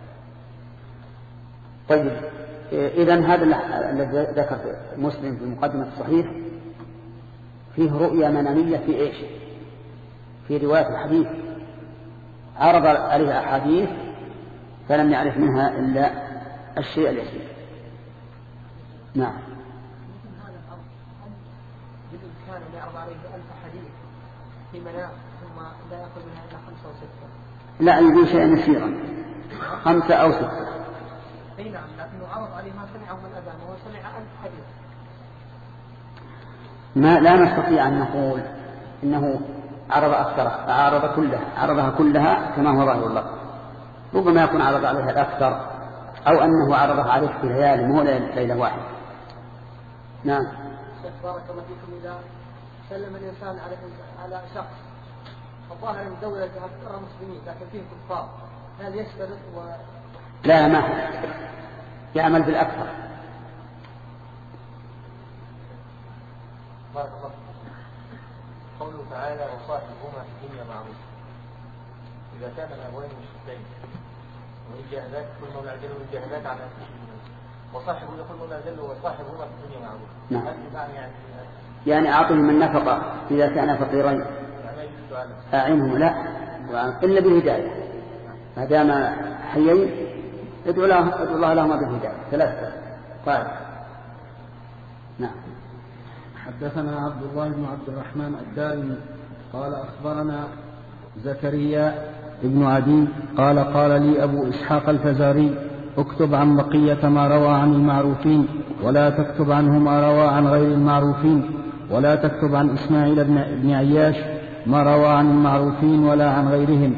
طيب إذن هذا الذي ذكر مسلم في مقدمة الصحيح فيه رؤيا منامية في إيش؟ في رواية الحديث عرض عليها أحاديث فلم يعرف منها إلا الشيء اليسير. نعم. كان يعرض عليه ألف حديث في منام ثم لا يأخذ منها إلا خمسة أو ستة. لا يقول شيئا يسيرا خمسة أو ستة. أي نعم، لكنه عرض عليه ما سمعه من الأذان وهو سمع ألف حديث. ما لا نستطيع أن نقول إنه عرض أكثر، عرض كلها عرضها كلها كما هو ظاهر الله. ربما يكون عرض عليها الأكثر أو أنه عرضها عليه في ليالي مو ليلة واحدة. نعم. بارك الله فيكم. إذا سلم الإنسان على على شخص الظاهر أن الدولة ترى مسلمين لكن فيه كفار، هل يشترط و... لا ما يعمل بالأكثر. بارك الله قوله تعالى وصاحبهما في الدنيا معروف. إذا كان الأبوين مشركين وإن جاهداك كل مولى عجل وإن جاهداك على وصاحبه يقول مولى عجل وصاحبهما في الدنيا معروف. نعم. يعني يعني أعطهم النفقة إذا كان فقيرين أعنهم لا إلا بالهداية ما دام حيين ادعو الله ادعو الله لهما بالهداية ثلاثة. قال نعم. حدثنا عبد الله بن عبد الرحمن الدارمي قال أخبرنا زكريا ابن عدي قال قال لي أبو إسحاق الفزاري اكتب عن بقية ما روى عن المعروفين ولا تكتب عنه ما روى عن غير المعروفين، ولا تكتب عن إسماعيل بن عياش ما روى عن المعروفين ولا عن غيرهم.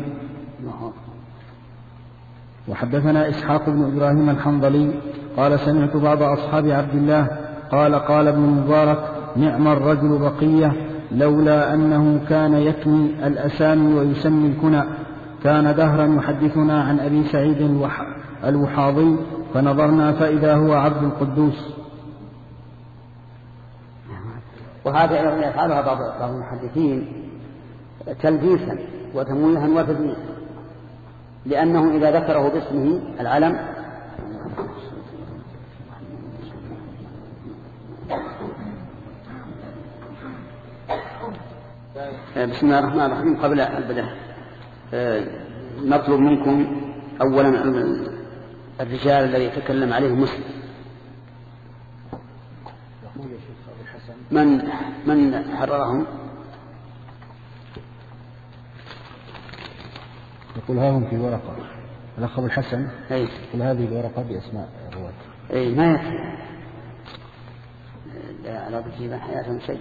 وحدثنا إسحاق بن إبراهيم الحنظلي قال سمعت بعض أصحاب عبد الله قال قال ابن المبارك نعم الرجل بقية لولا أنه كان يكني الأسامي ويسمي الكنى، كان دهرا يحدثنا عن أبي سعيد الوحاضي فنظرنا فإذا هو عبد القدوس. وهذا يفعلها بعض المحدثين تلبيسا وتمويها وتدليسا، لأنه إذا ذكره باسمه العلم بسم الله الرحمن الرحيم. قبل البدء نطلب منكم أولا الرجال الذي يتكلم عليه مسلم من من حررهم؟ يقول ها هم في ورقة الأخ أبو الحسن أي يقول هذه الورقة بأسماء الرواة. أي ما يكفي لا لا تجيب حياتهم شيء.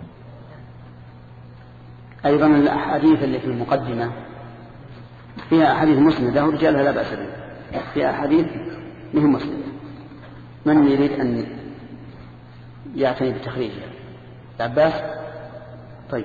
أيضا الأحاديث اللي في المقدمة فيها أحاديث مسندة ورجالها لا بأس بها، فيها أحاديث مهم مسندة. من يريد أن يعتني بتخريجها؟ العباس. طيب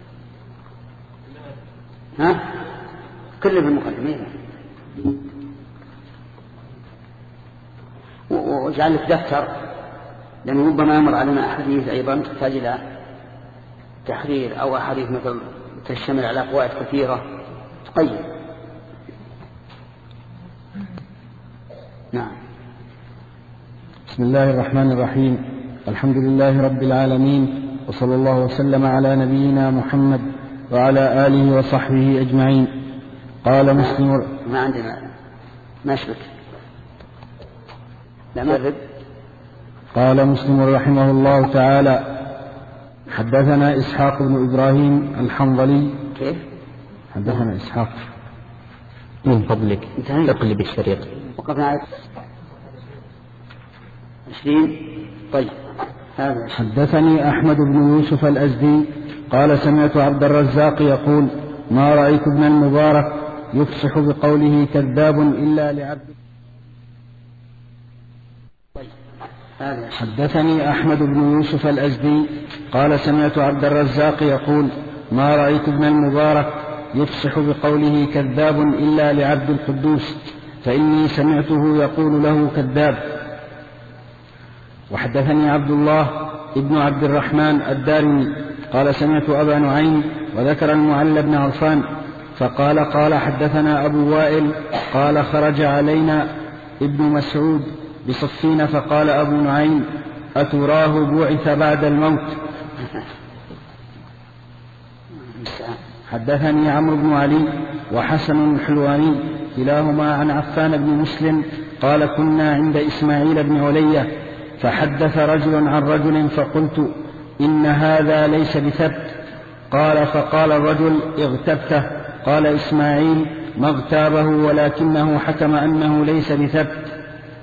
ها كله في المقدمة واجعل لك دفتر لأنه ربما يمر علينا أحاديث أيضا تحتاج إلى تحرير أو أحاديث مثل تشتمل على فوائد كثيرة تقيد. نعم. بسم الله الرحمن الرحيم. الحمد لله رب العالمين، وصلى الله وسلم على نبينا محمد وعلى آله وصحبه أجمعين. قال مسلم. ما عندنا ما شبك لا مرد. قال مسلم رحمه الله تعالى: حدثنا إسحاق بن إبراهيم الحنظلي. كيف؟ حدثنا إسحاق. من فضلك تقلب الشريط. وقفنا على عشرين. طيب. هذا حدثني أحمد بن يوسف الأزدي قال: سمعت عبد الرزاق يقول: ما رأيت ابن المبارك يفصح بقوله كذاب إلا لعبد. حدثني أحمد بن يوسف الأزدي قال: سمعت عبد الرزاق يقول: ما رأيت ابن المبارك يفصح بقوله كذاب إلا لعبد القدوس، فإني سمعته يقول له كذاب. وحدثني عبد الله ابن عبد الرحمن الدارمي قال: سمعت أبا نعيم وذكر المعلى بن عرفان فقال: قال حدثنا أبو وائل قال: خرج علينا ابن مسعود بصفين فقال أبو نعيم: أتراه بعث بعد الموت؟ حدثني عمرو بن علي وحسن الحلواني كلاهما عن عفان بن مسلم قال: كنا عند إسماعيل بن علية فحدث رجل عن رجل فقلت: إن هذا ليس بثبت. قال: فقال الرجل: اغتبته. قال إسماعيل: ما اغتابه ولكنه حكم أنه ليس بثبت.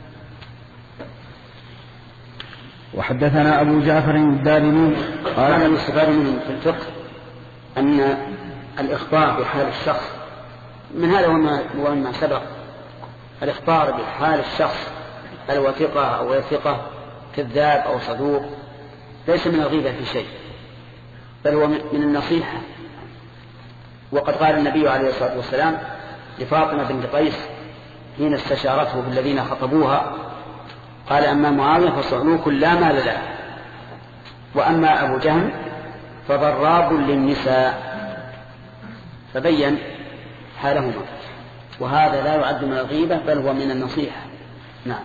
وحدثنا أبو جعفر الدارمي قال: أنا مستفاد منه في الفقه أن الإخبار بحال الشخص من هذا وما سبق، الإخبار بحال الشخص الوثقة أو الثقة كذاب أو صدوق ليس من الغيبة في شيء، بل هو من النصيحة. وقد قال النبي عليه الصلاة والسلام لفاطمة بنت قيس حين استشارته بالذين خطبوها قال: أما معاوية فصعلوك لا مال له، وأما أبو جهل فضراب للنساء، فبين حالهما، وهذا لا يعد من الغيبة بل هو من النصيحة. نعم.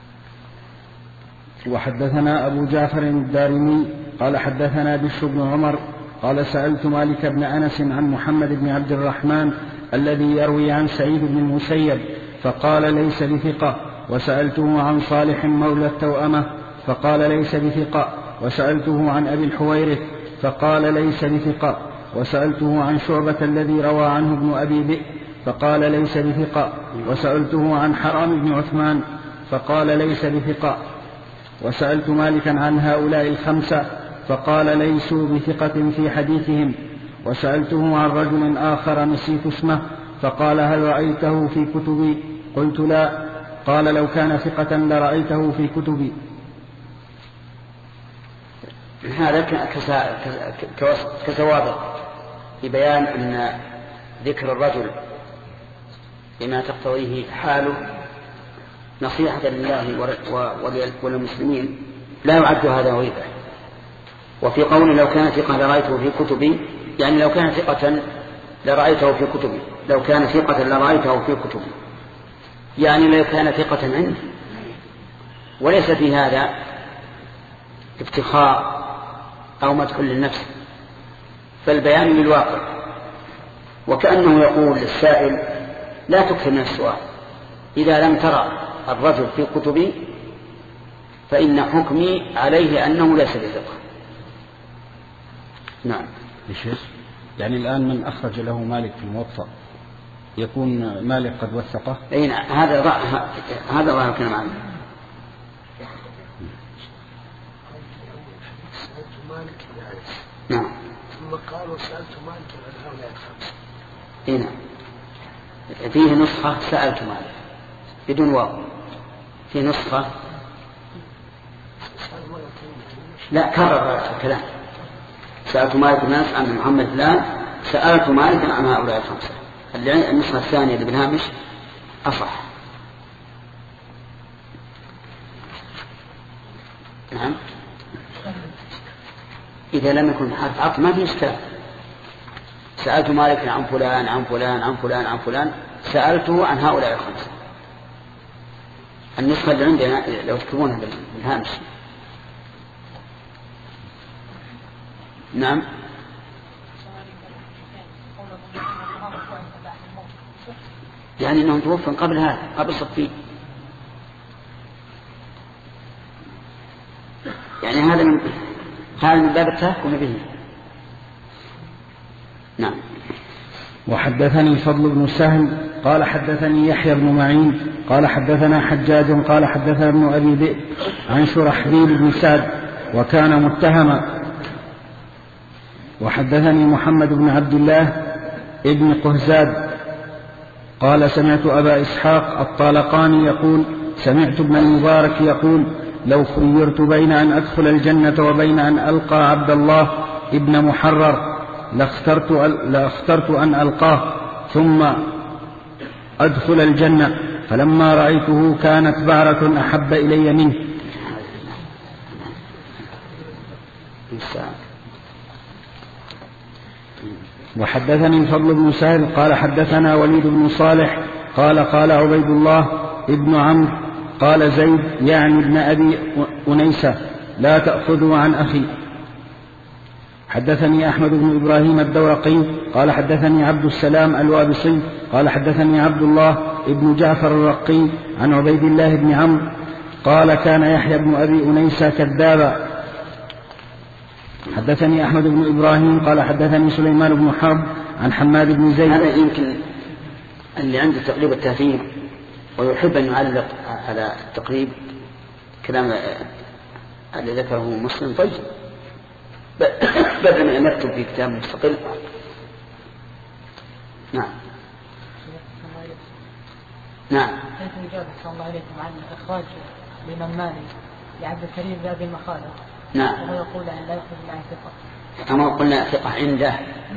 وحدثنا أبو جعفر الدارمي قال: حدثنا بشر بن عمر قال: سألت مالك بن أنس عن محمد بن عبد الرحمن الذي يروي عن سعيد بن المسيب فقال: ليس بثقة. وسألته عن صالح مولى التوأمة فقال: ليس بثقة. وسألته عن أبي الحويرث فقال: ليس بثقة. وسألته عن شعبة الذي روى عنه ابن أبي ذئب فقال: ليس بثقة. وسألته عن حرام بن عثمان فقال: ليس بثقة. وسألت مالكا عن هؤلاء الخمسة فقال: ليسوا بثقة في حديثهم. وسألته عن رجل آخر نسيت اسمه فقال: هل رأيته في كتبي؟ قلت: لا. قال: لو كان ثقة لرأيته في كتبي. هذا كسوابق في بيان أن ذكر الرجل بما تقتضيه حاله نصيحة لله وللمسلمين لا يعد هذا غيبة. وفي قول لو كان ثقة لرأيته في كتبي، يعني لو كان ثقة لرأيته في كتبي، لو كان ثقة لرأيته في كتبي، يعني لو كان ثقة عنده، وليس في هذا افتخار أو مدح للنفس بل بيان للواقع. وكأنه يقول للسائل: لا تكثر من السؤال، إذا لم ترى الرجل في كتبي فإن حكمي عليه أنه ليس بثقة. نعم. الشيخ يعني الآن من أخرج له مالك في الموطأ يكون مالك قد وثقه؟ أي نعم، هذا ضع هذا ظاهر الكلام عنه. نعم. ثم قالوا: سألت مالك عن هؤلاء الخمسة. اي نعم، فيه نسخة سألت مالك بدون واو، في نسخة لا كرر الكلام: سألت مالك الناس عن محمد فلان، سألت مالك عن هؤلاء الخمسة. النسخة الثانية اللي بالهامش أصح. نعم. إذا لم يكن حرف عطف ما في إشكال. سألت مالك عن فلان عن فلان عن فلان عن فلان، سألته عن هؤلاء الخمسة. النسخة اللي عندنا لو تكتبونها بالهامش. نعم. يعني أنهم توفوا قبل هذا، قبل صفين. يعني هذا من هذا من باب التهكم به. نعم. وحدثني فضل بن سهل قال حدثني يحيى بن معين قال حدثنا حجاج قال حدثنا ابن أبي ذئب عن شرحبيل بن سعد وكان متهما. وحدثني محمد بن عبد الله ابن قهزاد قال سمعت أبا إسحاق الطالقاني يقول سمعت ابن المبارك يقول لو خيرت بين أن أدخل الجنة وبين أن ألقى عبد الله ابن محرر لاخترت, لاخترت أن ألقاه ثم أدخل الجنة، فلما رأيته كانت بعرة أحب إلي منه. وحدثني الفضل بن سهل قال حدثنا وليد بن صالح قال قال عبيد الله ابن عمرو قال زيد يعني ابن أبي أنيسة لا تأخذوا عن أخي. حدثني أحمد بن إبراهيم الدورقي قال حدثني عبد السلام الوابصي قال حدثني عبد الله ابن جعفر الرقي عن عبيد الله بن عمرو قال كان يحيى بن أبي أنيسة كذابا. حدثني أحمد بن إبراهيم قال حدثني سليمان بن حرب عن حماد بن زيد. هذا يمكن اللي عنده تقريب التهذيب ويحب أن يعلق على التقريب كلام الذي ذكره مسلم طيب، بدل أن نكتب في كتاب مستقل. نعم. نعم. كيف يجاب صلى الله عليكم عن إخراج الإمام مالك لعبد الكريم بهذه المخالة؟ نعم. وهو يقول أن لا يكون معه ثقة. كما قلنا ثقة عنده.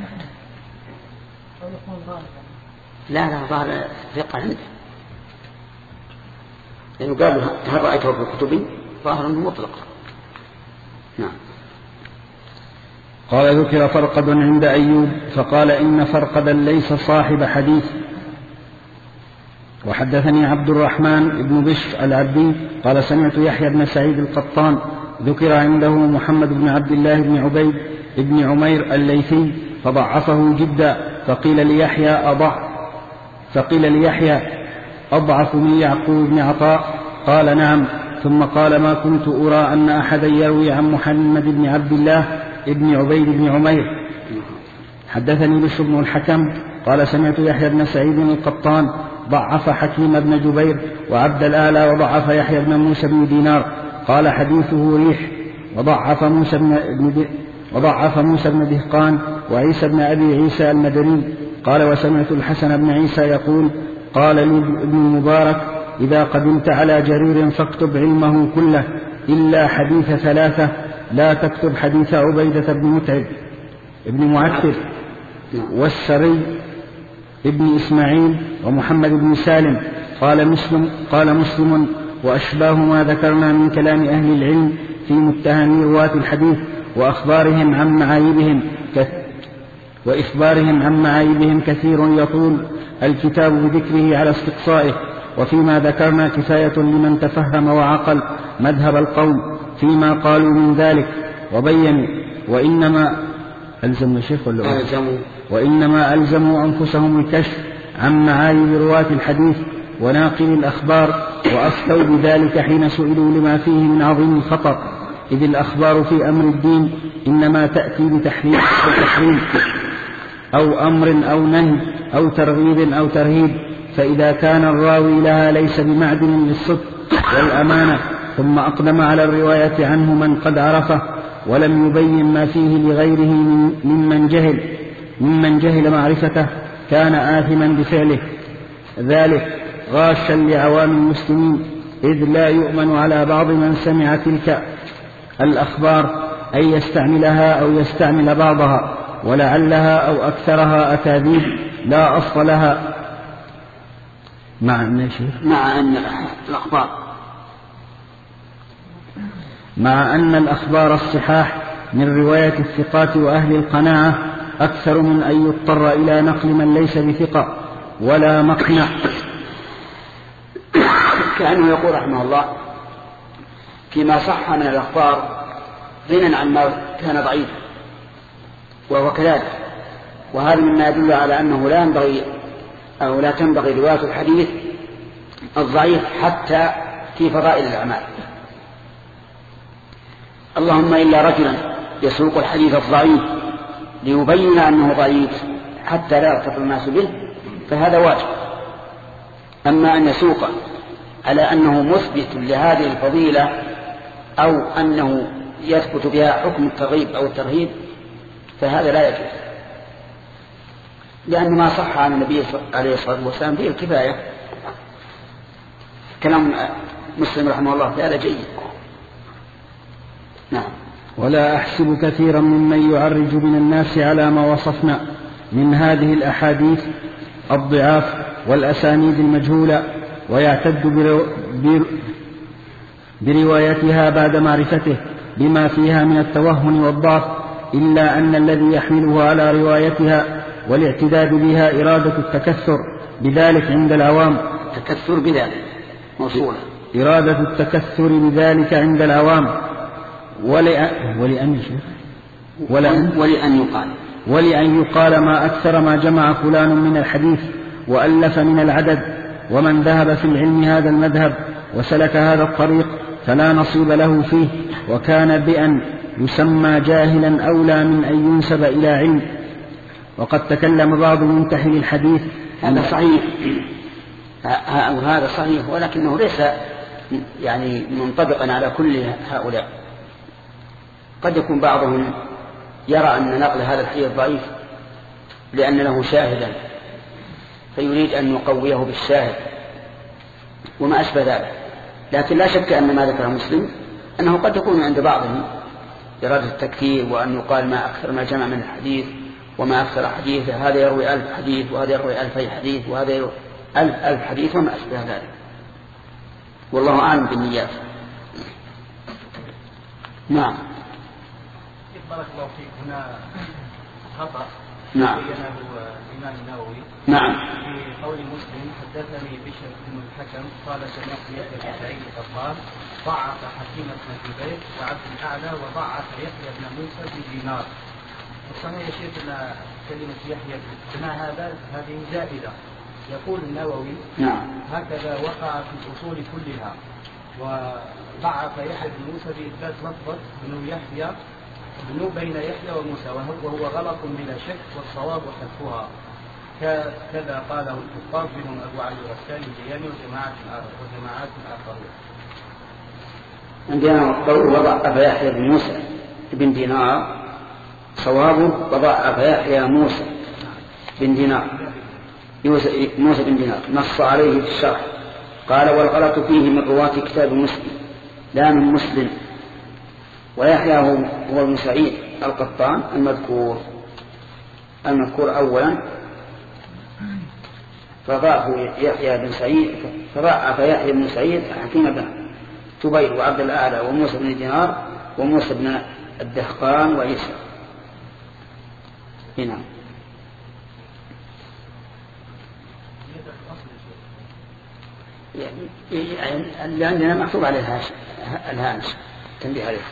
أو يكون ظاهرا. لا لا ظاهر ثقة عنده. لأنه قال هل رأيته في كتبي؟ ظاهر مطلق. نعم. قال ذكر فرقد عند أيوب فقال إن فرقدا ليس صاحب حديث. وحدثني عبد الرحمن بن بشر العبدي قال سمعت يحيى بن سعيد القطان ذكر عنده محمد بن عبد الله بن عبيد بن عمير الليثي فضعفه جدا، فقيل ليحيى أضع فقيل ليحيى أضعف من يعقوب بن عطاء؟ قال نعم. ثم قال ما كنت أرى أن أحدا يروي عن محمد بن عبد الله ابن عبيد بن عمير. حدثني بشر بن الحكم قال سمعت يحيى بن سعيد القطان ضعف حكيم بن جبير وعبد الآلى وضعف يحيى بن موسى بن دينار قال حديثه ريح. وضعف موسى بن وضعف موسى بن دهقان وعيسى بن أبي عيسى المدني قال وسمعت الحسن بن عيسى يقول قال لي ابن المبارك إذا قدمت على جرير فاكتب علمه كله إلا حديث ثلاثة، لا تكتب حديث عبيدة بن متعب ابن معتر والسري ابن إسماعيل ومحمد بن سالم. قال مسلم قال مسلم وأشباه ما ذكرنا من كلام أهل العلم في متهم رواة الحديث وأخبارهم عن معايبهم وإخبارهم عن معايبهم كثير يطول الكتاب بذكره على استقصائه، وفيما ذكرنا كفاية لمن تفهم وعقل مذهب القوم فيما قالوا من ذلك وبينوا. وإنما ألزموا الشيخ ولا ألزموا وإنما ألزموا أنفسهم الكشف عن معايب رواة الحديث وناقل الأخبار، وأفتوا بذلك حين سئلوا لما فيه من عظيم الخطر، إذ الأخبار في أمر الدين إنما تأتي بتحريم وتحريم أو أمر أو نهي أو ترغيب أو ترهيب، فإذا كان الراوي لها ليس بمعدن للصدق والأمانة ثم أقدم على الرواية عنه من قد عرفه ولم يبين ما فيه لغيره ممن جهل ممن جهل معرفته كان آثما بفعله ذلك غاشا لعوام المسلمين، إذ لا يؤمن على بعض من سمع تلك الأخبار أن يستعملها أو يستعمل بعضها، ولعلها أو أكثرها أكاذيب لا أصل لها. مع أن مع أن الأخبار مع أن الأخبار الصحاح من رواية الثقات وأهل القناعة أكثر من أن يضطر إلى نقل من ليس بثقة ولا مقنع. كأنه يقول رحمه الله فيما صح من الأخبار غنى عن ما كان ضعيفا، وهو كذلك، وهذا مما يدل على أنه لا ينبغي أو لا تنبغي رواية الحديث الضعيف حتى في فضائل الأعمال، اللهم إلا رجلا يسوق الحديث الضعيف ليبين أنه ضعيف حتى لا يرتفع الناس به فهذا واجب. أما أن يسوق على أنه مثبت لهذه الفضيلة أو أنه يثبت بها حكم الترغيب أو الترهيب فهذا لا يجوز، لأن ما صح عن النبي عليه الصلاة والسلام فيه الكفاية. كلام مسلم رحمه الله في هذا جيد. نعم. ولا أحسب كثيرا ممن يعرج من الناس على ما وصفنا من هذه الأحاديث الضعاف والأسانيد المجهولة ويعتد بروايتها بعد معرفته بما فيها من التوهن والضعف، إلا أن الذي يحمله على روايتها والاعتداد بها إرادة التكثر بذلك عند العوام. تكثر بذلك موصولة. إرادة التكثر بذلك عند العوام ولأن, ولأن, ولأن, ولأن يقال ولأن يقال ما أكثر ما جمع فلان من الحديث وألف من العدد، ومن ذهب في العلم هذا المذهب وسلك هذا الطريق فلا نصيب له فيه، وكان بأن يسمى جاهلا أولى من أن ينسب إلى علم. وقد تكلم بعض منتحل الحديث. هذا صحيح، هذا صحيح، ولكنه ليس يعني منطبقا على كل هؤلاء. قد يكون بعضهم يرى أن نقل هذا الحديث ضعيف لأن له شاهدا فيريد أن يقويه بالشاهد وما أشبه ذلك، لكن لا شك أن ما ذكره مسلم أنه قد يكون عند بعضهم إرادة التكثير، وأن يقال ما أكثر ما جمع من الحديث وما أكثر حديث، هذا يروي ألف حديث وهذا يروي ألفي حديث وهذا يروي ألف ألف حديث وما أشبه ذلك، والله أعلم بالنيات. نعم. بارك الله فيك. هنا خطأ نعم. بينه الإمام النووي نعم. في قول مسلم حدثني بشر بن الحكم قال سمعت يحيى بن سعيد قال ضعف حكيم بن جبير وعبد الأعلى وضعف يحيى بن موسى بدينار. الصحيح يا شيخ أن كلمة يحيى بن هذا هذه زائدة. يقول النووي نعم. هكذا وقع في الأصول كلها، وضعف يحيى بن موسى بإثبات لفظة بن يحيى بن بين يحيى وموسى، وهو غلط بلا شك، والصواب حذفها كذا قاله الحفاظ منهم أبو علي الغساني الجياني وجماعات وجماعات آخرون. عندنا قول وضعف يحيى بن موسى بن دينار، صوابه وضعف يحيى موسى بن دينار موسى بن دينار، نص عليه في الشرح قال والغلط فيه من رواة كتاب مسلم لا من مسلم، ويحيى هو ابن سعيد القطان المذكور المذكور أولا، فضعف يحيى بن سعيد فضعف يحيى بن سعيد حكيم بن جبير وعبد الأعلى وموسى بن دينار وموسى بن الدهقان وعيسى. هنا يعني اللي عندنا مكتوب عليه الهامش تنبيه عليه.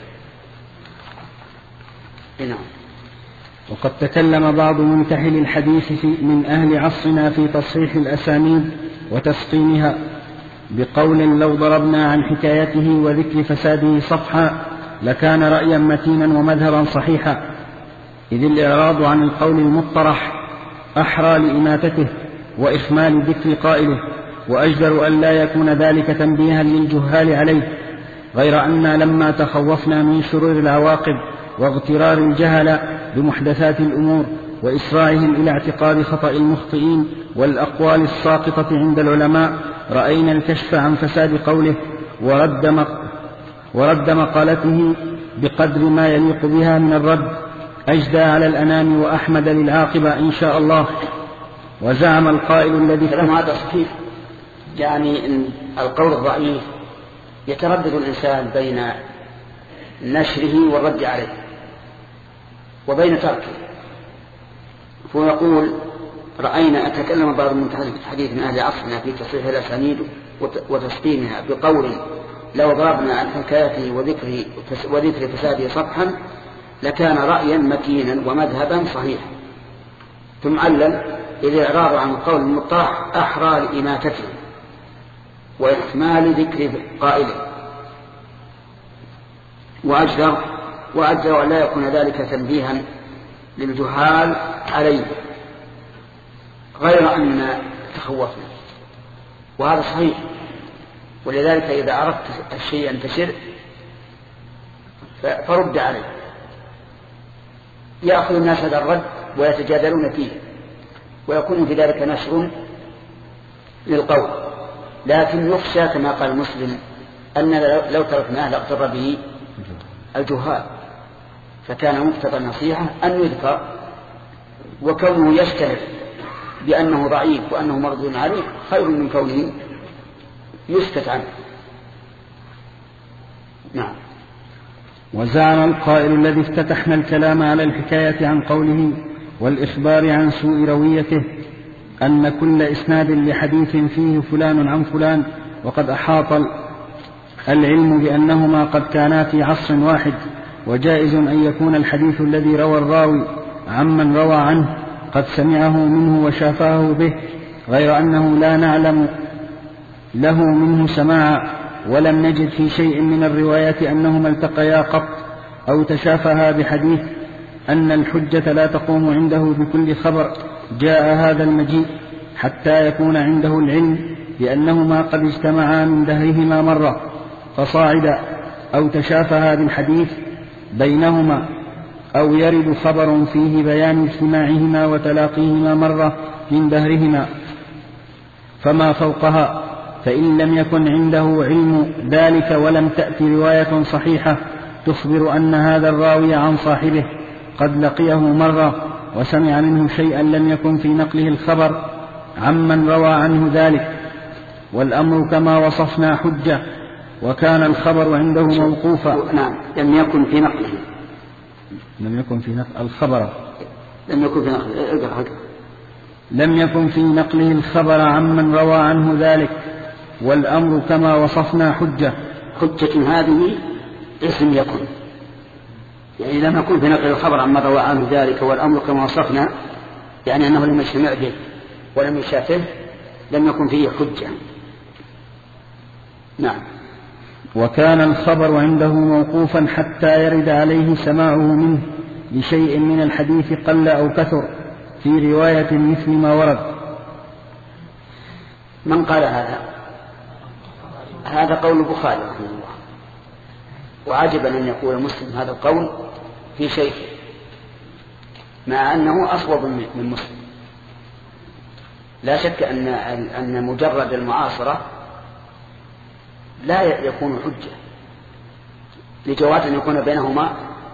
هنا وقد تكلم بعض منتحل الحديث في من أهل عصرنا في تصحيح الأسانيد وتسقيمها بقول لو ضربنا عن حكايته وذكر فساده صفحا لكان رأيا متينا ومذهبا صحيحا، إذ الإعراض عن القول المطرح أحرى لإماتته وإخمال ذكر قائله، وأجدر أن لا يكون ذلك تنبيها للجهال عليه، غير أننا لما تخوفنا من شرور العواقب واغترار الجهل بمحدثات الأمور وإسراعهم إلى اعتقاد خطأ المخطئين والأقوال الساقطة عند العلماء رأينا الكشف عن فساد قوله ورد, مق... ورد مقالته بقدر ما يليق بها من الرد، أجدى على الأنام وأحمد للعاقبة إن شاء الله. وزعم القائل الذي كلام هذا صحيح، يعني إن القول الضعيف يتردد الإنسان بين نشره والرد عليه وبين تركه. فيقول رأينا أتكلم بعض المتحدث الحديث من أهل عصرنا في تصحيح الأسانيد وتسقيمها بقول لو ضربنا عن حكايته وذكره, وذكر فساده صفحا لكان رأيا متينا ومذهبا صحيحا، ثم علل إذا إعراض عن القول المطاح أحرى لإماتته وإحمال ذكر قائله، وأجدر وأجدر أن لا يكون ذلك تنبيها للجهال عليه غير أن تخوفنا، وهذا صحيح. ولذلك إذا أردت الشيء ينتشر فرد عليه، يأخذ الناس هذا الرد ويتجادلون فيه ويكون في ذلك نشر للقول، لكن يخشى كما قال مسلم أن لو تركناه لاغتر به الجهال، فكان مقتضى النصيحة أن يذكر، وكونه يشتهر بأنه ضعيف وأنه مردود عليه خير من كونه يسكت عنه. نعم. وزعم القائل الذي افتتحنا الكلام على الحكاية عن قوله والإخبار عن سوء رويته أن كل إسناد لحديث فيه فلان عن فلان وقد أحاط العلم بأنهما قد كانا في عصر واحد، وجائز أن يكون الحديث الذي روى الراوي عمن روى عنه قد سمعه منه وشافاه به، غير أنه لا نعلم له منه سماعا، ولم نجد في شيء من الروايات أنهما التقيا قط أو تشافها بحديث، أن الحجة لا تقوم عنده بكل خبر جاء هذا المجيء حتى يكون عنده العلم بأنهما قد اجتمعا من دهرهما مرة فصاعدا، أو تشافها بالحديث بينهما، أو يرد خبر فيه بيان اجتماعهما وتلاقيهما مرة من دهرهما فما فوقها، فإن لم يكن عنده علم ذلك ولم تأتي رواية صحيحة تخبر أن هذا الراوي عن صاحبه قد لقيه مرة وسمع منه شيئا لم يكن في نقله الخبر عمن روى عنه ذلك، والأمر كما وصفنا حجة، وكان الخبر عنده موقوفا. نعم. لم يكن في نقله لم يكن في نقل الخبر لم يكن في نقله لم يكن في نقله الخبر عمن روى عنه ذلك، والأمر كما وصفنا حجة. حجة هذه اسم يكن، يعني لم يكن في نقل الخبر عمن روى عنه ذلك والأمر كما وصفنا، يعني أنه لم يجتمع به ولم يشافه لم يكن فيه حجة. نعم. وكان الخبر عنده موقوفا حتى يرد عليه سماعه منه بشيء من الحديث قل أو كثر في رواية مثل ما ورد. من قال هذا؟ هذا قول البخاري رحمه الله، وعجبا أن يقول مسلم هذا القول في شيء مع أنه أصوب من مسلم. لا شك أن أن مجرد المعاصرة لا يكون حجة لجواز أن يكون بينهما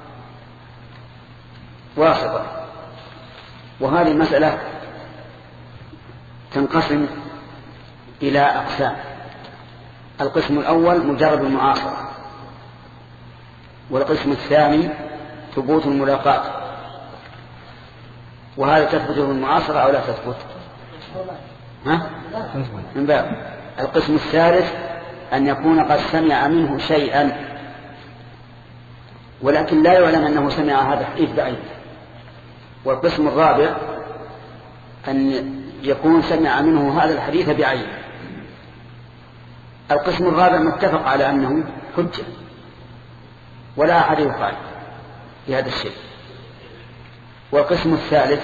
واسطة، وهذه المسألة تنقسم إلى أقسام. القسم الأول مجرد المعاصرة، والقسم الثاني ثبوت الملاقات، وهذا تثبت المعاصرة أو لا تثبت؟ ها؟ من باب. القسم الثالث أن يكون قد سمع منه شيئا ولكن لا يعلم أنه سمع هذا الحديث بعيد. والقسم الرابع أن يكون سمع منه هذا الحديث بعيد. القسم الرابع متفق على أنه حجة ولا أحد يخالف في هذا الشيء. والقسم الثالث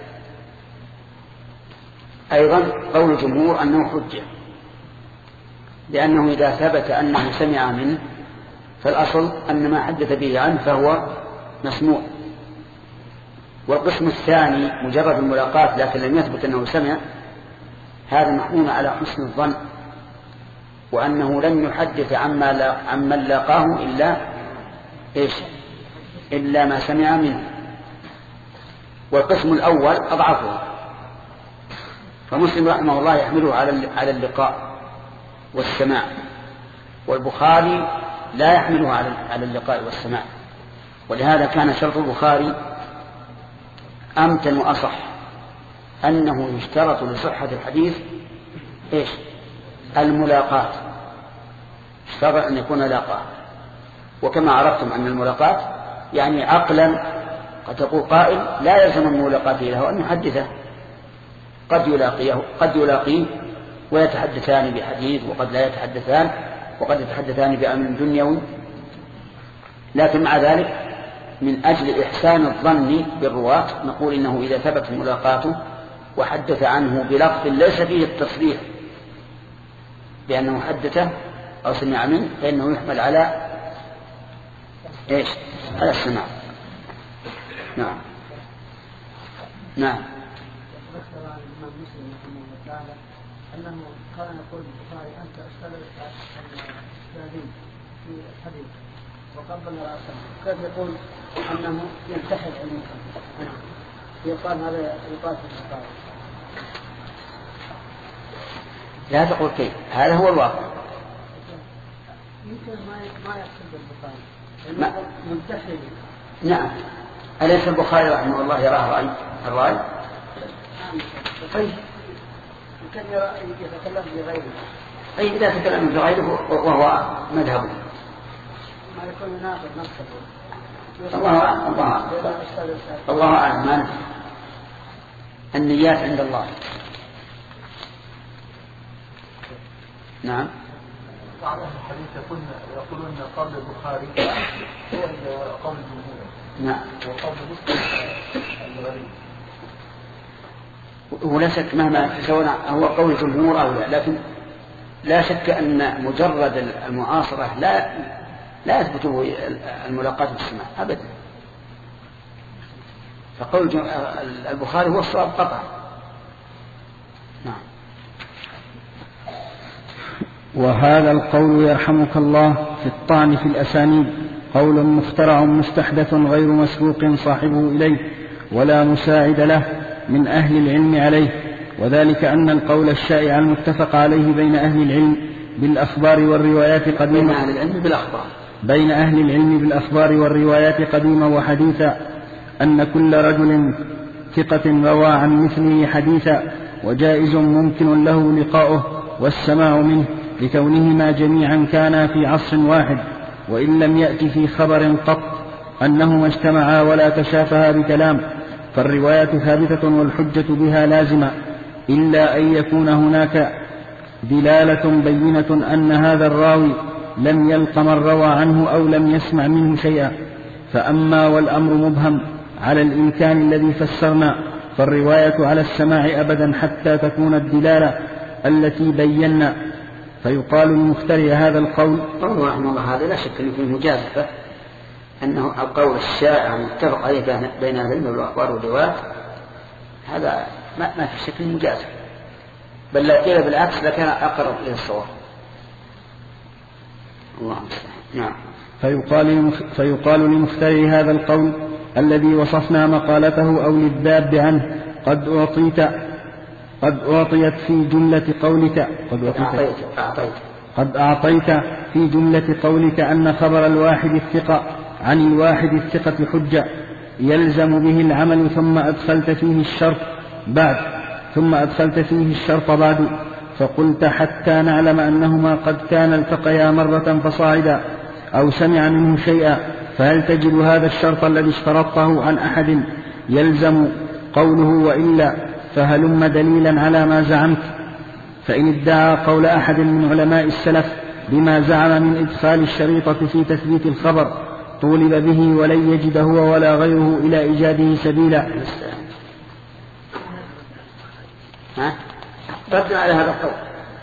أيضا قول الجمهور أنه حجة، لأنه إذا ثبت أنه سمع منه فالأصل أن ما حدث به عنه فهو مسموع. والقسم الثاني مجرد الملاقات لكن لم يثبت أنه سمع، هذا محمول على حسن الظن، وأنه لم يحدث عما لا عمن لاقاه إلا إيش؟ إلا ما سمع منه. والقسم الأول أضعفه، فمسلم رحمه الله يحمله على على اللقاء والسماع، والبخاري لا يحمله على اللقاء والسماع. ولهذا كان شرط البخاري أمتن وأصح، أنه يشترط لصحة الحديث إيش؟ الملاقات، اشترط أن يكون لاقاه. وكما عرفتم أن الملاقات يعني عقلا قد تقول قائل لا يلزم الملاقات له أن يحدثه، قد يلاقيه قد يلاقيه ويتحدثان بحديث، وقد لا يتحدثان، وقد يتحدثان بأمر دنيوي. لكن مع ذلك من أجل إحسان الظن بالرواة نقول إنه إذا ثبت ملاقاته وحدث عنه بلفظ ليس فيه التصريح بأنه حدثه أو سمع منه فإنه يحمل على إيش؟ على السماع. نعم نعم. أنه كان يقول البخاري أنت أستاذ الأستاذين في الحديث وقبل رأسه، كيف يقول أنه ينتحل علمه؟ يقال هذا يقال في البخاري. لا تقول كيف، هذا هو الواقع. يمكن ما ما يقصد البخاري منتحل. نعم. أليس البخاري رحمه الله يراه رأي الرأي؟ طيب كان يتكلم بغيره. أي إذا تكلم بغيره وهو مذهبه ما يكون يناقض نفسه. الله الله الله أعلم. ما نفسه النيات عند الله. نعم. بعض الحديث يقولون يقولون قول البخاري هو قول الجمهور. نعم. وقول مسلم الغريب. ولا شك مهما سواء هو قول الجمهور أو لا، لكن لا شك أن مجرد المعاصرة لا لا يثبته الملاقات والسماع أبدا. فقول البخاري هو الصواب قطعا. نعم. وهذا القول يرحمك الله في الطعن في الأسانيد قول مخترع مستحدث غير مسبوق صاحبه إليه ولا مساعد له من أهل العلم عليه، وذلك أن القول الشائع المتفق عليه بين أهل العلم بالأخبار والروايات قديما بين أهل العلم بالأخبار بين أهل العلم بالأخبار والروايات قديما وحديثا أن كل رجل ثقة روى عن مثله حديثا وجائز ممكن له لقاؤه والسماع منه لكونهما جميعا كانا في عصر واحد، وإن لم يأتي في خبر قط أنهما اجتمعا ولا تشافها بكلام، فالرواية ثابتة والحجة بها لازمة، إلا أن يكون هناك دلالة بينة أن هذا الراوي لم يلق من روى عنه أو لم يسمع منه شيئا. فأما والأمر مبهم على الإمكان الذي فسرنا فالرواية على السماع أبدا حتى تكون الدلالة التي بينا. فيقال لمخترع هذا القول قوله رحمه الله هذا لا شك أنه فيه مجازفة، أنه القول الشائع المتفق عليه بين أهل العلم والأخبار والروايات هذا ما, ما في شك مجازفة، بل لا قيل بالعكس لكان أقرب إلى الصواب. الله نعم. فيقال, فيقال لمخترع هذا القول الذي وصفنا مقالته أو للذاب عنه قد أعطيت قد أعطيت في جملة قولك قد أعطيت, أعطيت. قد أعطيت في جملة قولك أن خبر الواحد الثقة عن الواحد الثقة حجة يلزم به العمل، ثم أدخلت فيه الشرط بعد ثم أدخلت فيه الشرط بعد فقلت حتى نعلم أنهما قد كان التقيا مرة فصاعدا أو سمع منه شيئا، فهل تجد هذا الشرط الذي اشترطه عن أحد يلزم قوله وإلا فهلم دليلا على ما زعمت؟ فإن ادعى قول أحد من علماء السلف بما زعم من إدخال الشريطة في تثبيت الخبر طولب به ولن يجد هو ولا غيره إلى إيجاده سبيلا. ها؟ رد على هذا القول.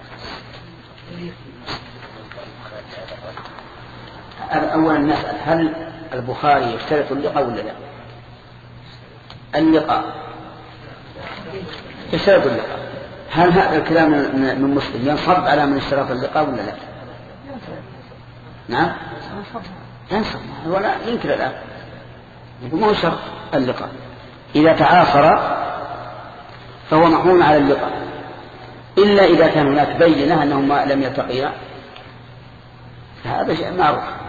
أولا نسأل هل البخاري يشترط اللقاء ولا لا؟ اللقاء يشترط اللقاء. هل هذا الكلام من مسلم ينصب على من اشترط اللقاء ولا لا؟ نعم ينصب ولا ينكر الآن، يقول ما هو شرط اللقاء. إذا تعاصر فهو محمول على اللقاء، إلا إذا كان هناك بينة أنهما لم يلتقيا، هذا شيء معروف.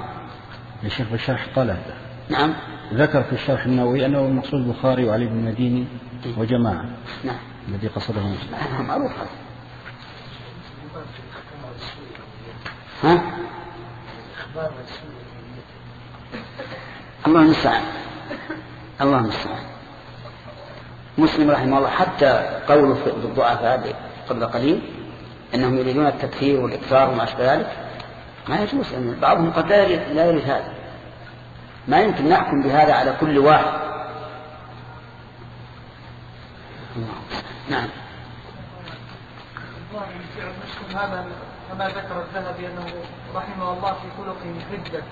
يا شيخ بالشرح قال هذا. نعم. ذكر في الشرح النووي أنه المقصود البخاري وعلي بن المديني وجماعة. نعم. الذي قصده مسلم. معروف. ها؟ الله المستعان. الله المستعان. مسلم رحمه الله حتى قوله في الضعفاء قبل قليل أنهم يريدون التكفير والإكثار وما أشبه ذلك ما يجوز، لأن بعضهم قد لا يريد هذا. ما يمكن نحكم بهذا على كل واحد. نعم. هذا كما ذكر الذهبي أنه رحمه الله في خلقه حجة.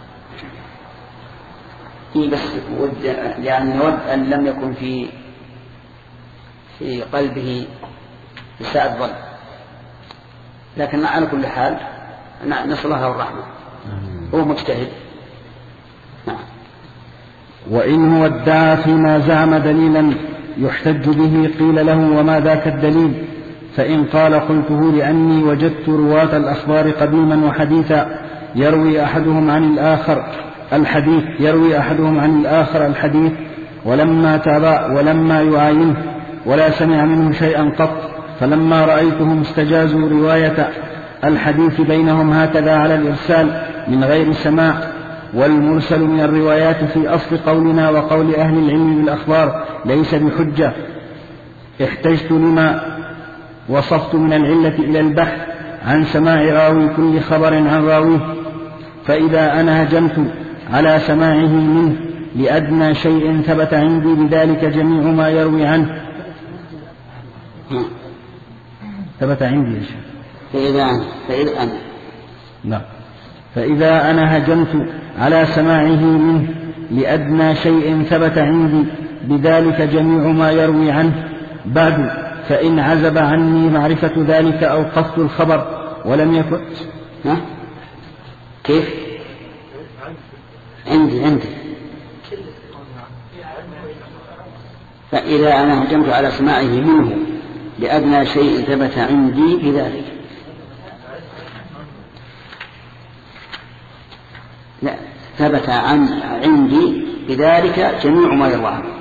إيه بس ود يعني نود أن لم يكن في في قلبه إساءة ظن، لكن على كل حال نسأل الله الرحمة. هو مجتهد. نعم. وإن هو ادعى فيما زعم دليلا يحتج به قيل له وما ذاك الدليل، فإن قال قلته لأني وجدت رواة الأخبار قديما وحديثا يروي أحدهم عن الآخر الحديث يروي أحدهم عن الآخر الحديث ولما تابع ولما يعاينه ولا سمع منه شيئا قط، فلما رأيتهم استجازوا رواية الحديث بينهم هكذا على الإرسال من غير سماع، والمرسل من الروايات في أصل قولنا وقول أهل العلم بالأخبار ليس بحجة. احتجت لما وصفت من العلة إلى البحث عن سماع راوي كل خبر عن راويه، فإذا أنا هجمت على سماعه منه لأدنى شيء ثبت عندي بذلك جميع ما يروي عنه. ثبت عندي يا شيخ. فإذا أنا فإذا أنا لا فإذا أنا هجمت على سماعه منه لأدنى شيء ثبت عندي بذلك جميع ما يروي عنه بعد، فإن عزب عني معرفة ذلك أوقفت الخبر ولم يكن. ها؟ كيف؟ عندي عندي فإذا أنا هجمت على سماعه منه لأدنى شيء ثبت عندي بذلك. لا، ثبت عن عندي بذلك جميع ما يروى عنه.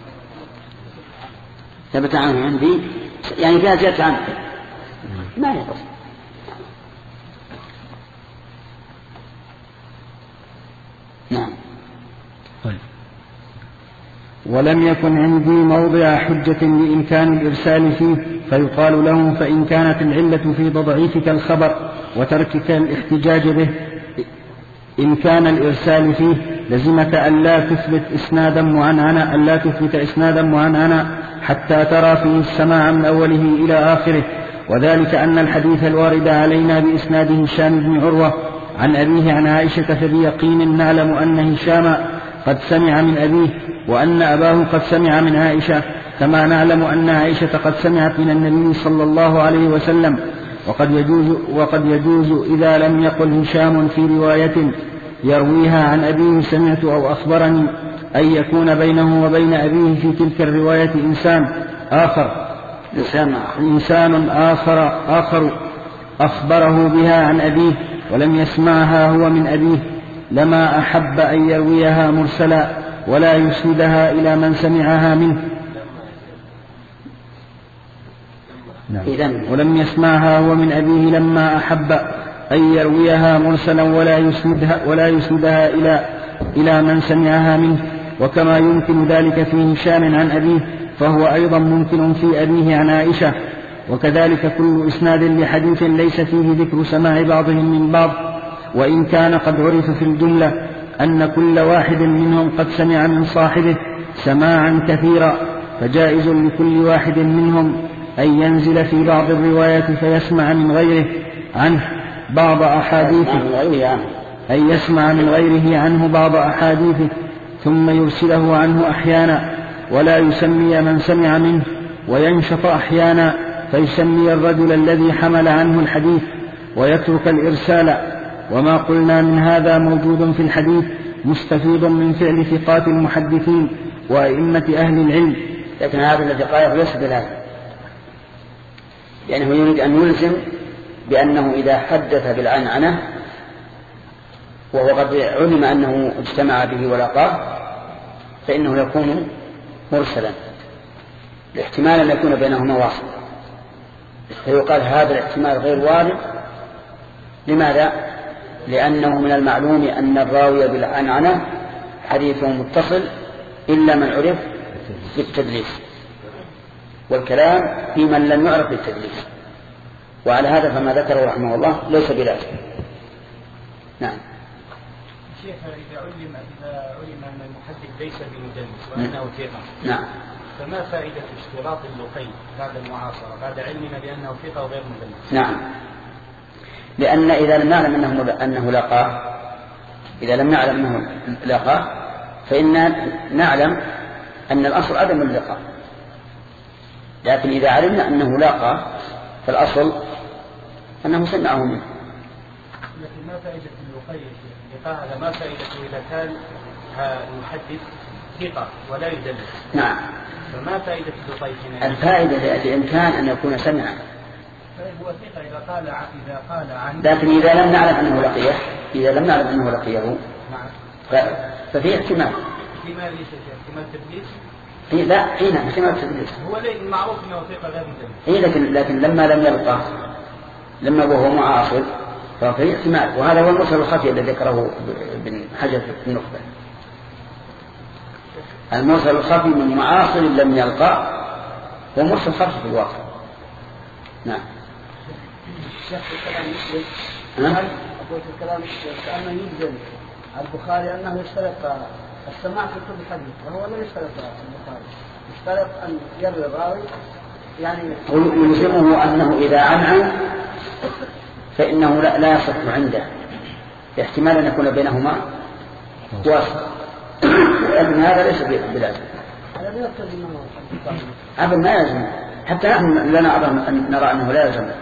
ثبت عنه عندي يعني فيها زيادة عنه ما يقص. نعم. طيب. ولم يكن عندي موضع حجة لإمكان الإرسال فيه، فيقال له فإن كانت العلة في تضعيفك الخبر وتركك الاحتجاج به إن كان الإرسال فيه لزمك ألا تثبت إسنادا معنعنا ألا تثبت إسنادا معنعنا حتى ترى فيه السماع من أوله إلى آخره، وذلك أن الحديث الوارد علينا بإسناد هشام بن عروة عن أبيه عن عائشة فبيقين نعلم أن هشام قد سمع من أبيه وأن أباه قد سمع من عائشة، كما نعلم أن عائشة قد سمعت من النبي صلى الله عليه وسلم. وقد يجوز, وقد يجوز إذا لم يقل هشام في رواية يرويها عن أبيه سمعت أو أخبرني أن يكون بينه وبين أبيه في تلك الرواية إنسان آخر إنسان آخر, آخر أخبره بها عن أبيه ولم يسمعها هو من أبيه، لما أحب أن يرويها مرسلا ولا يسندها إلى من سمعها منه. نعم. ولم يسمعها هو من أبيه لما أحب أن يرويها مرسلا ولا يسندها, ولا يسندها إلى, إلى من سمعها منه. وكما يمكن ذلك في هشام عن أبيه فهو أيضا ممكن في أبيه عن عائشة. وكذلك كل إسناد لحديث ليس فيه ذكر سماع بعضهم من بعض، وإن كان قد عرف في الجملة أن كل واحد منهم قد سمع من صاحبه سماعا كثيرا، فجائز لكل واحد منهم أن ينزل في بعض الروايات فيسمع من غيره عنه بعض أحاديثه أن يسمع من غيره عنه بعض أحاديثه ثم يرسله عنه أحيانا ولا يسمي من سمع منه، وينشط أحيانا فيسمي الرجل الذي حمل عنه الحديث ويترك الإرسال. وما قلنا من هذا موجود في الحديث مستفيض من فعل ثقات المحدثين وأئمة أهل العلم. لكن هذا الذي قاله ليس بلازم، لأنه يريد أن يلزم بأنه إذا حدث بالعنعنة وهو قد علم أنه اجتمع به ولاقاه فإنه يكون مرسلا لاحتمال أن يكون بينهما واصل، فيقال هذا الاحتمال غير وارد. لماذا؟ لأنه من المعلوم أن الراوي بالعنعنة حديثه متصل إلا من عرف بالتدليس، والكلام في من لم يعرف بالتدليس، وعلى هذا فما ذكره رحمه الله ليس بلازم. نعم. شيخ إذا علم إذا علم أن المحدث ليس بمدلس وأنه ثقة، نعم، فما فائدة اشتراط اللقي بعد المعاصرة بعد علمنا بأنه ثقة وغير مدلس؟ نعم، لأن إذا لم نعلم أنه أنه لاقاه إذا لم نعلم أنه لاقاه فإننا نعلم أن الأصل عدم اللقاء، لكن إذا علمنا أنه لاقى فالأصل أنه سمعه منه. لكن ما فائدة اللقي اللقاء هذا؟ ما فائدته إذا كان المحدث ثقة ولا يدلس؟ نعم. فما فائدة اللقي هنا؟ الفائدة لإمكان أن يكون سمعا. هو ثقة إذا قال إذا قال عن، لكن إذا لم نعلم أنه لقيه إذا لم نعلم أنه لقيه ففي احتمال. احتمال ليس احتمال تدليس؟ في لا حين احتمال تدليس. هو المعروف أنه ثقة لا مدلس. إيه لكن لكن لما لم يلقى لما وهو معاصر ففي احتمال، وهذا هو المرسل الخفي الذي ذكره ابن حجر في النخبة. المرسل الخفي من معاصر لم يلقى هو مرسل خفي في الواقع. نعم. شيخ الكلام مسلم هل أقول الكلام كأنه يجزم البخاري أنه يشترط السماع في كل حديث، وهو لم يشترط البخاري، يشترط أن يروي الراوي يعني ويلزمه أنه إذا عنعن فإنه لا, لا يصح عنده احتمال أن يكون بينهما واسطة، لكن هذا ليس بلازم. أبدا ما يلزم، حتى نحن لنا أن نرى أنه لا يلزم.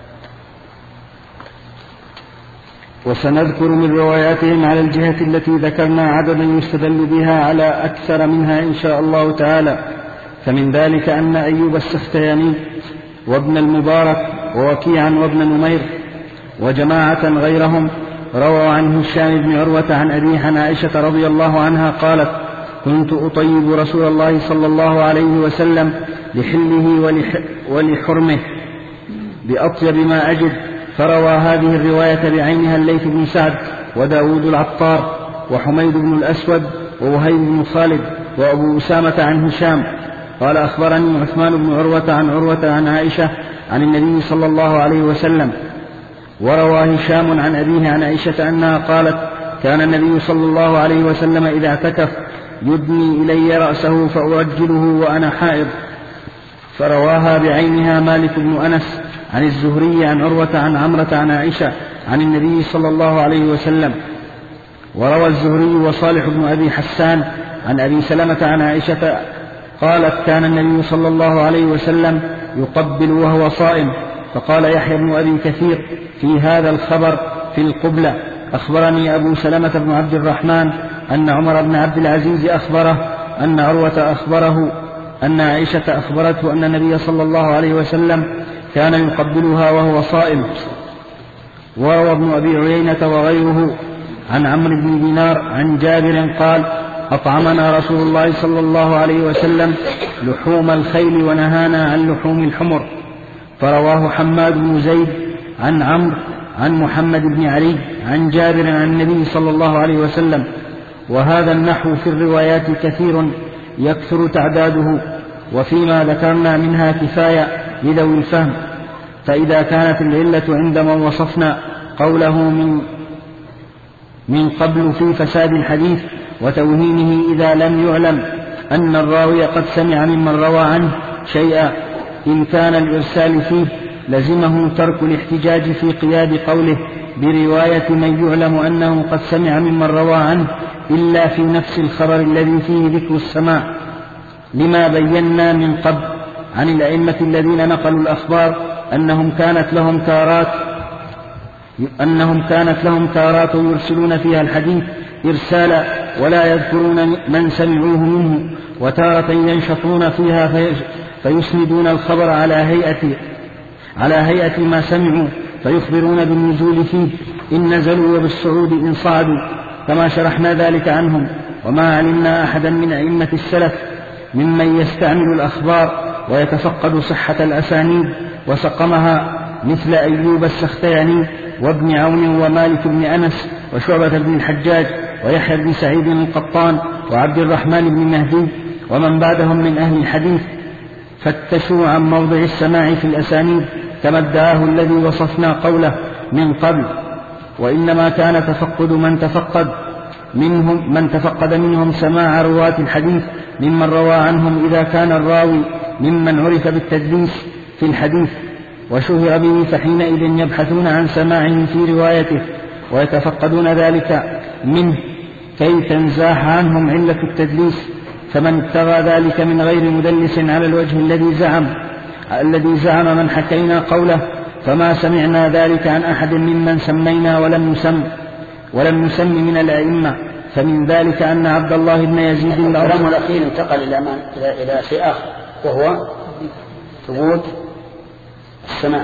وسنذكر من رواياتهم على الجهة التي ذكرنا عددا يستدل بها على أكثر منها إن شاء الله تعالى. فمن ذلك أن أيوب السختياني وابن المبارك ووكيعا وابن نمير وجماعة غيرهم رووا عن هشام بن عروة عن أبيه عن عائشة رضي الله عنها قالت: كنت أطيب رسول الله صلى الله عليه وسلم لحله ولح ولحرمه بأطيب ما أجد. فروى هذه الرواية بعينها الليث بن سعد وداود العطار وحميد بن الأسود ووهيب بن خالد وأبو أسامة عن هشام قال: أخبرني عثمان بن عروة عن عروة عن عائشة عن النبي صلى الله عليه وسلم. وروى هشام عن أبيه عن عائشة أنها قالت: كان النبي صلى الله عليه وسلم إذا اعتكف يدني إلي رأسه فأرجله وأنا حائض. فرواها بعينها مالك بن أنس عن الزهري عن عروة عن عمرة عن عائشة عن النبي صلى الله عليه وسلم. وروى الزهري وصالح بن أبي حسان عن أبي سلمة عن عائشة قالت: كان النبي صلى الله عليه وسلم يقبل وهو صائم. فقال يحيى بن أبي كثير في هذا الخبر في القبلة: أخبرني أبو سلمة بن عبد الرحمن أن عمر بن عبد العزيز أخبره أن عروة أخبره أن عائشة أخبرته أن النبي صلى الله عليه وسلم كان يقبلها وهو صائم. وروى ابن أبي عيينة وغيره عن عمرو بن دينار عن جابر قال: أطعمنا رسول الله صلى الله عليه وسلم لحوم الخيل ونهانا عن لحوم الحمر. فرواه حماد بن زيد عن عمرو عن محمد بن علي عن جابر عن النبي صلى الله عليه وسلم. وهذا النحو في الروايات كثير يكثر تعداده، وفيما ذكرنا منها كفاية لذوي الفهم. فإذا كانت العلة عندما وصفنا قوله من من قبل في فساد الحديث وتوهينه إذا لم يعلم أن الراوي قد سمع ممن روى عنه شيئا، إن كان الإرسال فيه لزمه ترك الاحتجاج في قياد قوله برواية من يعلم أنه قد سمع ممن روى عنه إلا في نفس الخبر الذي فيه ذكر السماع، لما بينا من قبل عن الأئمة الذين نقلوا الأخبار أنهم كانت لهم تارات أنهم كانت لهم تارات يرسلون فيها الحديث إرسالا ولا يذكرون من سمعوه منه، وتارة ينشطون فيها فيسندون الخبر على هيئة على هيئة ما سمعوا فيخبرون بالنزول فيه إن نزلوا وبالصعود إن صعدوا، كما شرحنا ذلك عنهم. وما علمنا أحدا من أئمة السلف ممن يستعمل الأخبار ويتفقد صحة الأسانيد وسقمها، مثل أيوب السختياني وابن عون ومالك بن أنس وشعبة بن الحجاج ويحيى بن سعيد القطان وعبد الرحمن بن مهدي ومن بعدهم من أهل الحديث، فتشوا عن موضع السماع في الأسانيد كما ادعاه الذي وصفنا قوله من قبل. وإنما كان تفقد من تفقد منهم من تفقد منهم سماع رواة الحديث ممن روى عنهم، إذا كان الراوي ممن عرف بالتدليس في الحديث وشهر به، فحينئذ يبحثون عن سماعه في روايته ويتفقدون ذلك منه كي تنزاح عنهم علة التدليس. فمن ابتغى ذلك من غير مدلس على الوجه الذي زعم الذي زعم من حكينا قوله، فما سمعنا ذلك عن أحد ممن سمينا ولم نسم ولم نسم من الأئمة. فمن ذلك أن عبد الله بن يزيد الكلام الأخير انتقل إلى إلى شيء آخر، وهو ثبوت السماع.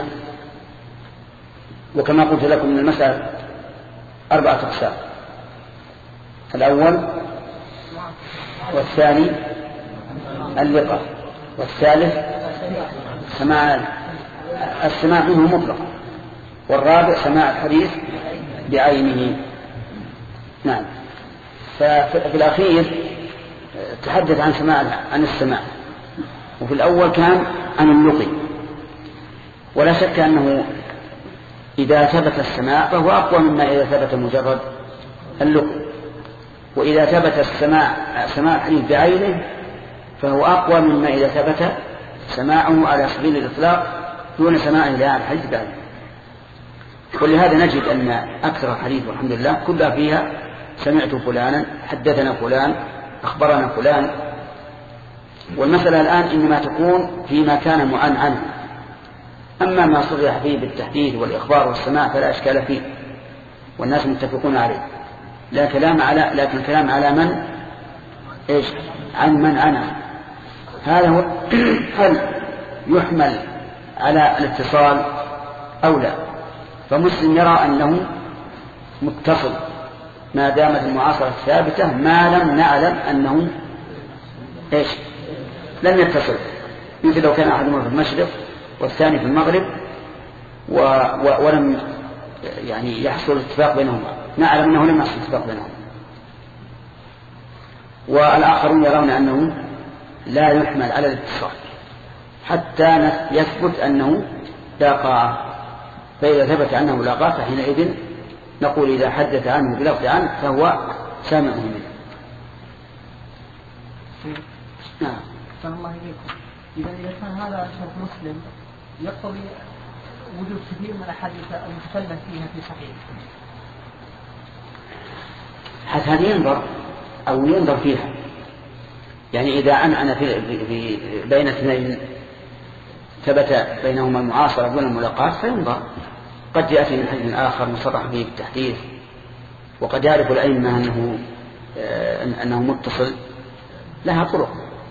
وكما قلت لكم من المسألة أربعة أقسام: الأول والثاني اللقاء، والثالث سماع السماع منه مطلقا، والرابع سماع الحديث بعينه. نعم. ففي الأخير تحدث عن سماع عن السماع، وفي الأول كان عن اللقي. ولا شك أنه إذا ثبت السماع فهو أقوى مما إذا ثبت مجرد اللقي، وإذا ثبت السماع سماع الحديث بعينه فهو أقوى مما إذا ثبت سماعه على سبيل الإطلاق دون سماعه لها الحديث بعينه. ولهذا نجد أن أكثر الحديث والحمد لله كلها فيها سمعت فلانا، حدثنا فلان، أخبرنا فلان. والمسألة الآن إنما تكون فيما كان معنعنا، أما ما صرح فيه بالتحديث والإخبار والسماع فلا إشكال فيه والناس متفقون عليه. لا كلام على لكن كلام على من إيش عن من عنه. هذا هو هل يحمل على الاتصال أو لا؟ فمسلم يرى أنه متصل ما دامت المعاصرة ثابتة، ما لم نعلم أنه إيش لم يتصل. مثل لو كان أحدهما في المشرق والثاني في المغرب و... و... ولم يعني يحصل اتفاق بينهما، نعلم أنه لم يحصل اتفاق بينهما. والآخرون يرون أنه لا يحمل على الاتصال حتى يثبت أنه لاقاه، فإذا ثبت عنه لاقاه فحينئذ نقول إذا حدث عنه بلفظ عنه فهو سامعه منه. نعم. صلى الله عليكم. إذا إذا كان هذا شرط مسلم يقتضي وجود كثير من الأحاديث المتكلم فيها في صحيح. حتى هذه ينظر أو ينظر فيها، يعني إذا أنعن في, في بين اثنين ثبت بينهما المعاصرة دون الملاقاة فينظر. قد يأتي من حديث آخر مصرح به بالتحديث، وقد يعرف الأئمة أنه أنه متصل، لها طرق.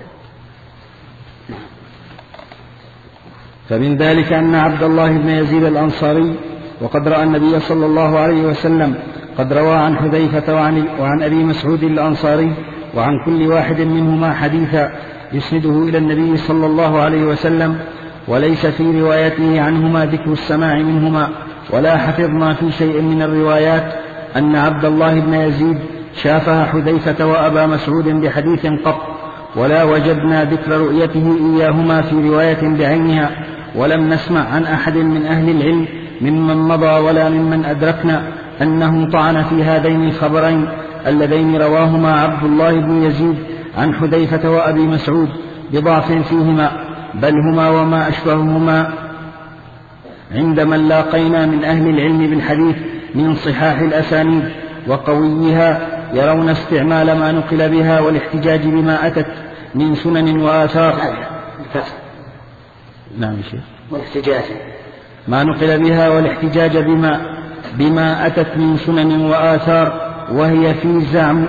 فمن ذلك أن عبد الله بن يزيد الأنصاري وقد رأى النبي صلى الله عليه وسلم قد روى عن حذيفة وعن, وعن أبي مسعود الأنصاري وعن كل واحد منهما حديثا يسنده إلى النبي صلى الله عليه وسلم، وليس في روايته عنهما ذكر السماع منهما. ولا حفظنا في شيء من الروايات أن عبد الله بن يزيد شافها حذيفة وأبا مسعود بحديث قط، ولا وجدنا ذكر رؤيته إياهما في رواية بعينها، ولم نسمع عن أحد من أهل العلم ممن مضى ولا ممن أدركنا أنه طعن في هذين الخبرين اللذين رواهما عبد الله بن يزيد عن حذيفة وأبي مسعود بضعف فيهما، بل هما وما أشبههما عند من لاقينا من أهل العلم بالحديث من صحاح الأسانيد وقويها يرون استعمال ما نقل بها والاحتجاج بما أتت من سنن وآثار. نعم شيخ. والاحتجاج ما نقل بها والاحتجاج بما بما أتت من سنن وآثار، وهي في زعم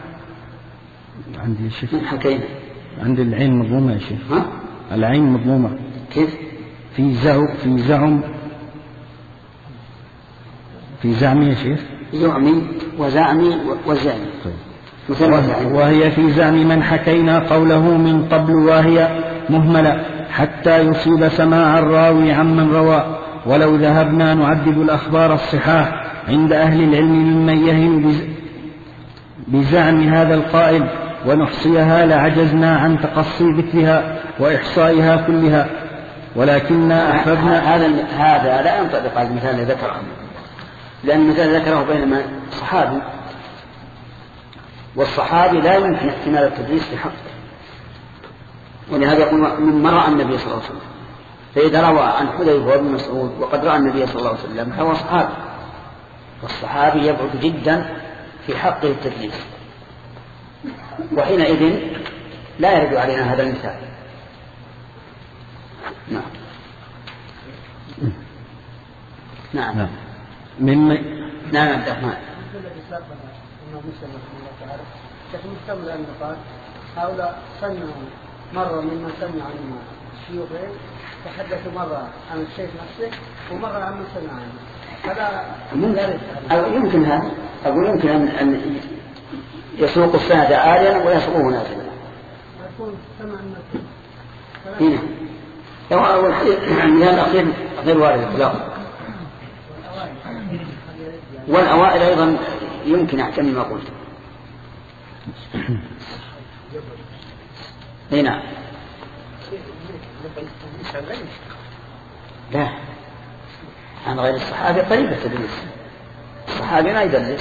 عندي شيخ حكينا عند العين مضمومة يا شيخ. ها؟ العين مضمومة. كيف؟ في زعم في زعم في زعمي يا شيخ؟ يعمي وزعمي وزعمي. وهي في زعم من حكينا قوله من قبل، وهي مهملة حتى يصيب سماع الراوي عمن روى. ولو ذهبنا نعدد الأخبار الصحاح عند أهل العلم ممن يهن بزعم هذا القائل ونحصيها لعجزنا عن تقصي ذكرها وإحصائها كلها، ولكن أحببنا. هذا هذا لا ينطبق على المثال الذي ذكره، لأن المثال ذكره بينما صحابي، والصحابي لا يمكن احتمال التدليس في حقه، ولهذا يقول من رأى النبي صلى الله عليه وسلم. فإذا روى عن حذيفة وابن مسعود وقد رأى النبي صلى الله عليه وسلم فهو صحابي، والصحابي يبعد جدا في حقه التدليس، وحينئذ لا يرد علينا هذا المثال. نعم نعم نعم من نعم عبد الرحمن. لكن مستمر أن قال هؤلاء سمعوا مرة ممن سمع عن شيوخهم، تحدثوا مرة عن الشيخ نفسه ومرة عن من سمع عنه. هذا يمكن هذا أقول يمكن أن يسوق السند عاليا ويسوقه نازلا. يكون سمع هنا لو أول المثال الأخير غير وارد إطلاقا. والأوائل أيضا يمكن أحتمل ما قلت. هنا لا عن غير الصحابة قريبة تدليس، الصحابي ما يدلس.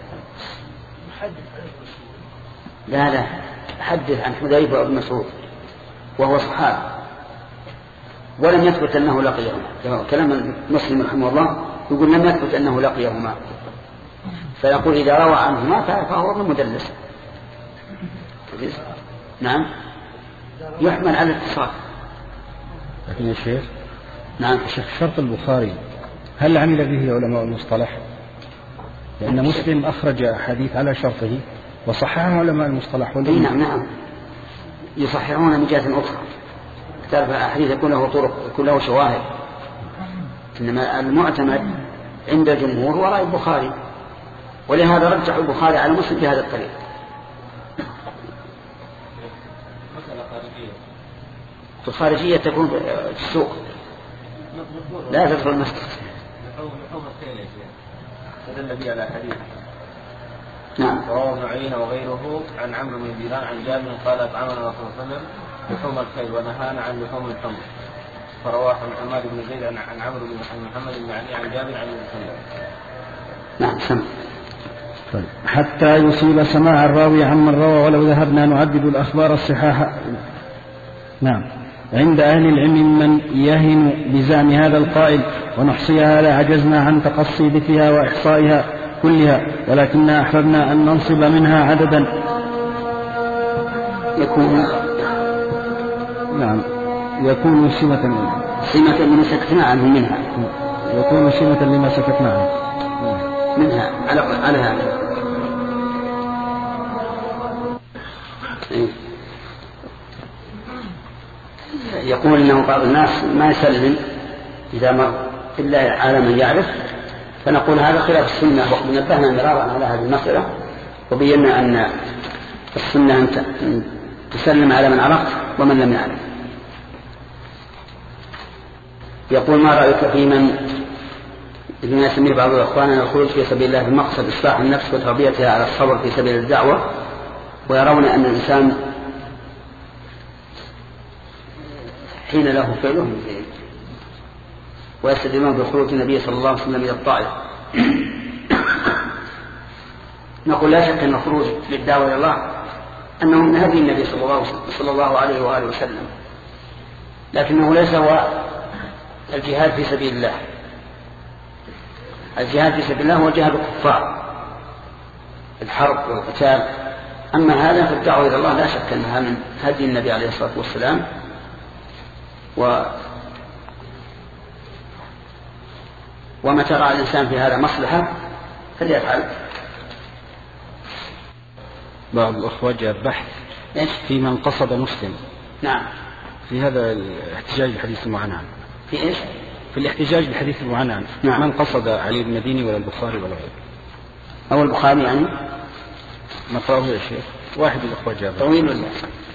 لا لا حدث عن حذيفة وابن مسعود وهو صحابي ولم يثبت أنه لقيهما، كلام مسلم رحمه الله يقول لم يثبت أنه لقيهما، فيقول إذا روى عنهما فهو ابن مدلس. نعم يحمل على الاتصال. لكن يا شيخ نعم الشيخ شرط البخاري هل عمل به علماء المصطلح؟ لأن مسلم أخرج حديث على شرطه وصححه علماء المصطلح. نعم نعم يصححون من جهة أخرى، تعرف الحديث يكون له طرق يكون له شواهد، إنما المعتمد عند الجمهور وراء البخاري، ولهذا رجح البخاري على مسلم بهذا الطريق. في الخارجية تكون في السوق لا تدخل المسجد. دل به على حديث نعم رواه ابن عيينة وغيره عن عمرو بن دينار عن جابر قال أطعمنا رسول الله صلى الله عليه وسلم لحوم الخيل ونهانا عن لحوم الحمر. فرواه حماد بن زيد عن عمرو بن محمد بن علي عن جابر عن النبي. نعم سمع. حتى يصيب سماع الراوي عمن روى. ولو ذهبنا نعدد الأخبار الصحاح نعم عند أهل العلم من يهن بزعم هذا القائل ونحصيها لعجزنا عن تقصي ذكرها وإحصائها كلها، ولكننا أحببنا أن ننصب منها عددا يكون نعم يكون سمة سمة لما سكتنا عنه منها يكون سمة لما سكتنا عنه منها على على هذا. يقول إنه بعض الناس ما يسلم إذا مر إلا على من يعرف، فنقول هذا خلاف السنة، وقد نبهنا مرارا على هذه المسألة وبينا أن السنة أن تسلم على من عرفت ومن لم يعرف. يقول ما رأيك في من بما يسميه بعض الأخوان أن الخروج في سبيل الله بمقصد إصلاح النفس وتربيتها على الصبر في سبيل الدعوة، ويرون أن الإنسان حين له فعله ويستدلون بخروج النبي صلى الله عليه وسلم إلى الطائف. نقول لا شك أن الخروج للدعوة إلى الله أنه من هدي النبي صلى الله عليه وآله وسلم، لكنه ليس هو الجهاد في سبيل الله. الجهاد في سبيل الله هو جهاد الكفار، الحرب والقتال. أما هذا فالدعوة إلى الله لا شك أنها من هدي النبي عليه الصلاة والسلام، و ومتى رأى الإنسان في هذا مصلحة فليفعل. بعض الأخوة جاء بحث في من قصد مسلم. نعم في هذا الاحتجاج الحديث معنا في إيش؟ في الاحتجاج بحديث أبو عنان نعم. من قصد علي بن المديني ولا البخاري ولا غيره؟ أو البخاري يعني نقرأه يا شيخ، واحد الأخوة جابه. طويل ولا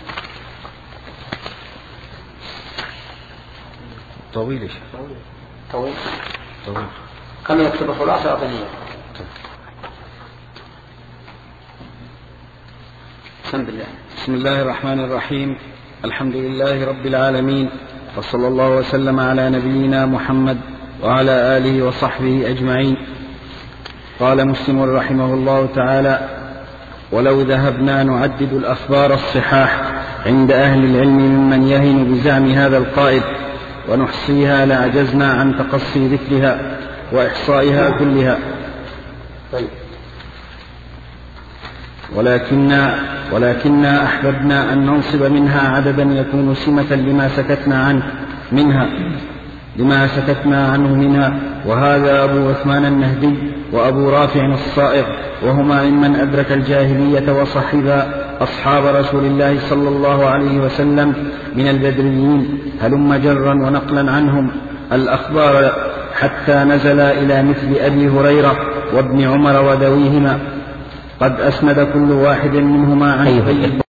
طويل يا شيخ؟ طويل طويل. خلنا نكتب خلاصة أغنية. بسم الله. بسم الله الرحمن الرحيم. الحمد لله رب العالمين، وصلى الله وسلم على نبينا محمد وعلى آله وصحبه أجمعين. قال مسلم رحمه الله تعالى: ولو ذهبنا نعدد الأخبار الصحاح عند أهل العلم ممن يهن بزعم هذا القائد ونحصيها لعجزنا عن تقصي ذكرها وإحصائها كلها، ولكننا, ولكننا أحببنا أن ننصب منها عددا يكون سمة لما سكتنا عنه منها لما سكتنا عنه منها وهذا أبو عثمان النهدي وأبو رافع الصائغ، وهما ممن أدرك الجاهلية وصحبا أصحاب رسول الله صلى الله عليه وسلم من البدريين، هلم جرا ونقلا عنهم الأخبار حتى نزل إلى مثل أبي هريرة وابن عمر وذويهما، قد أسند كل واحد منهما عن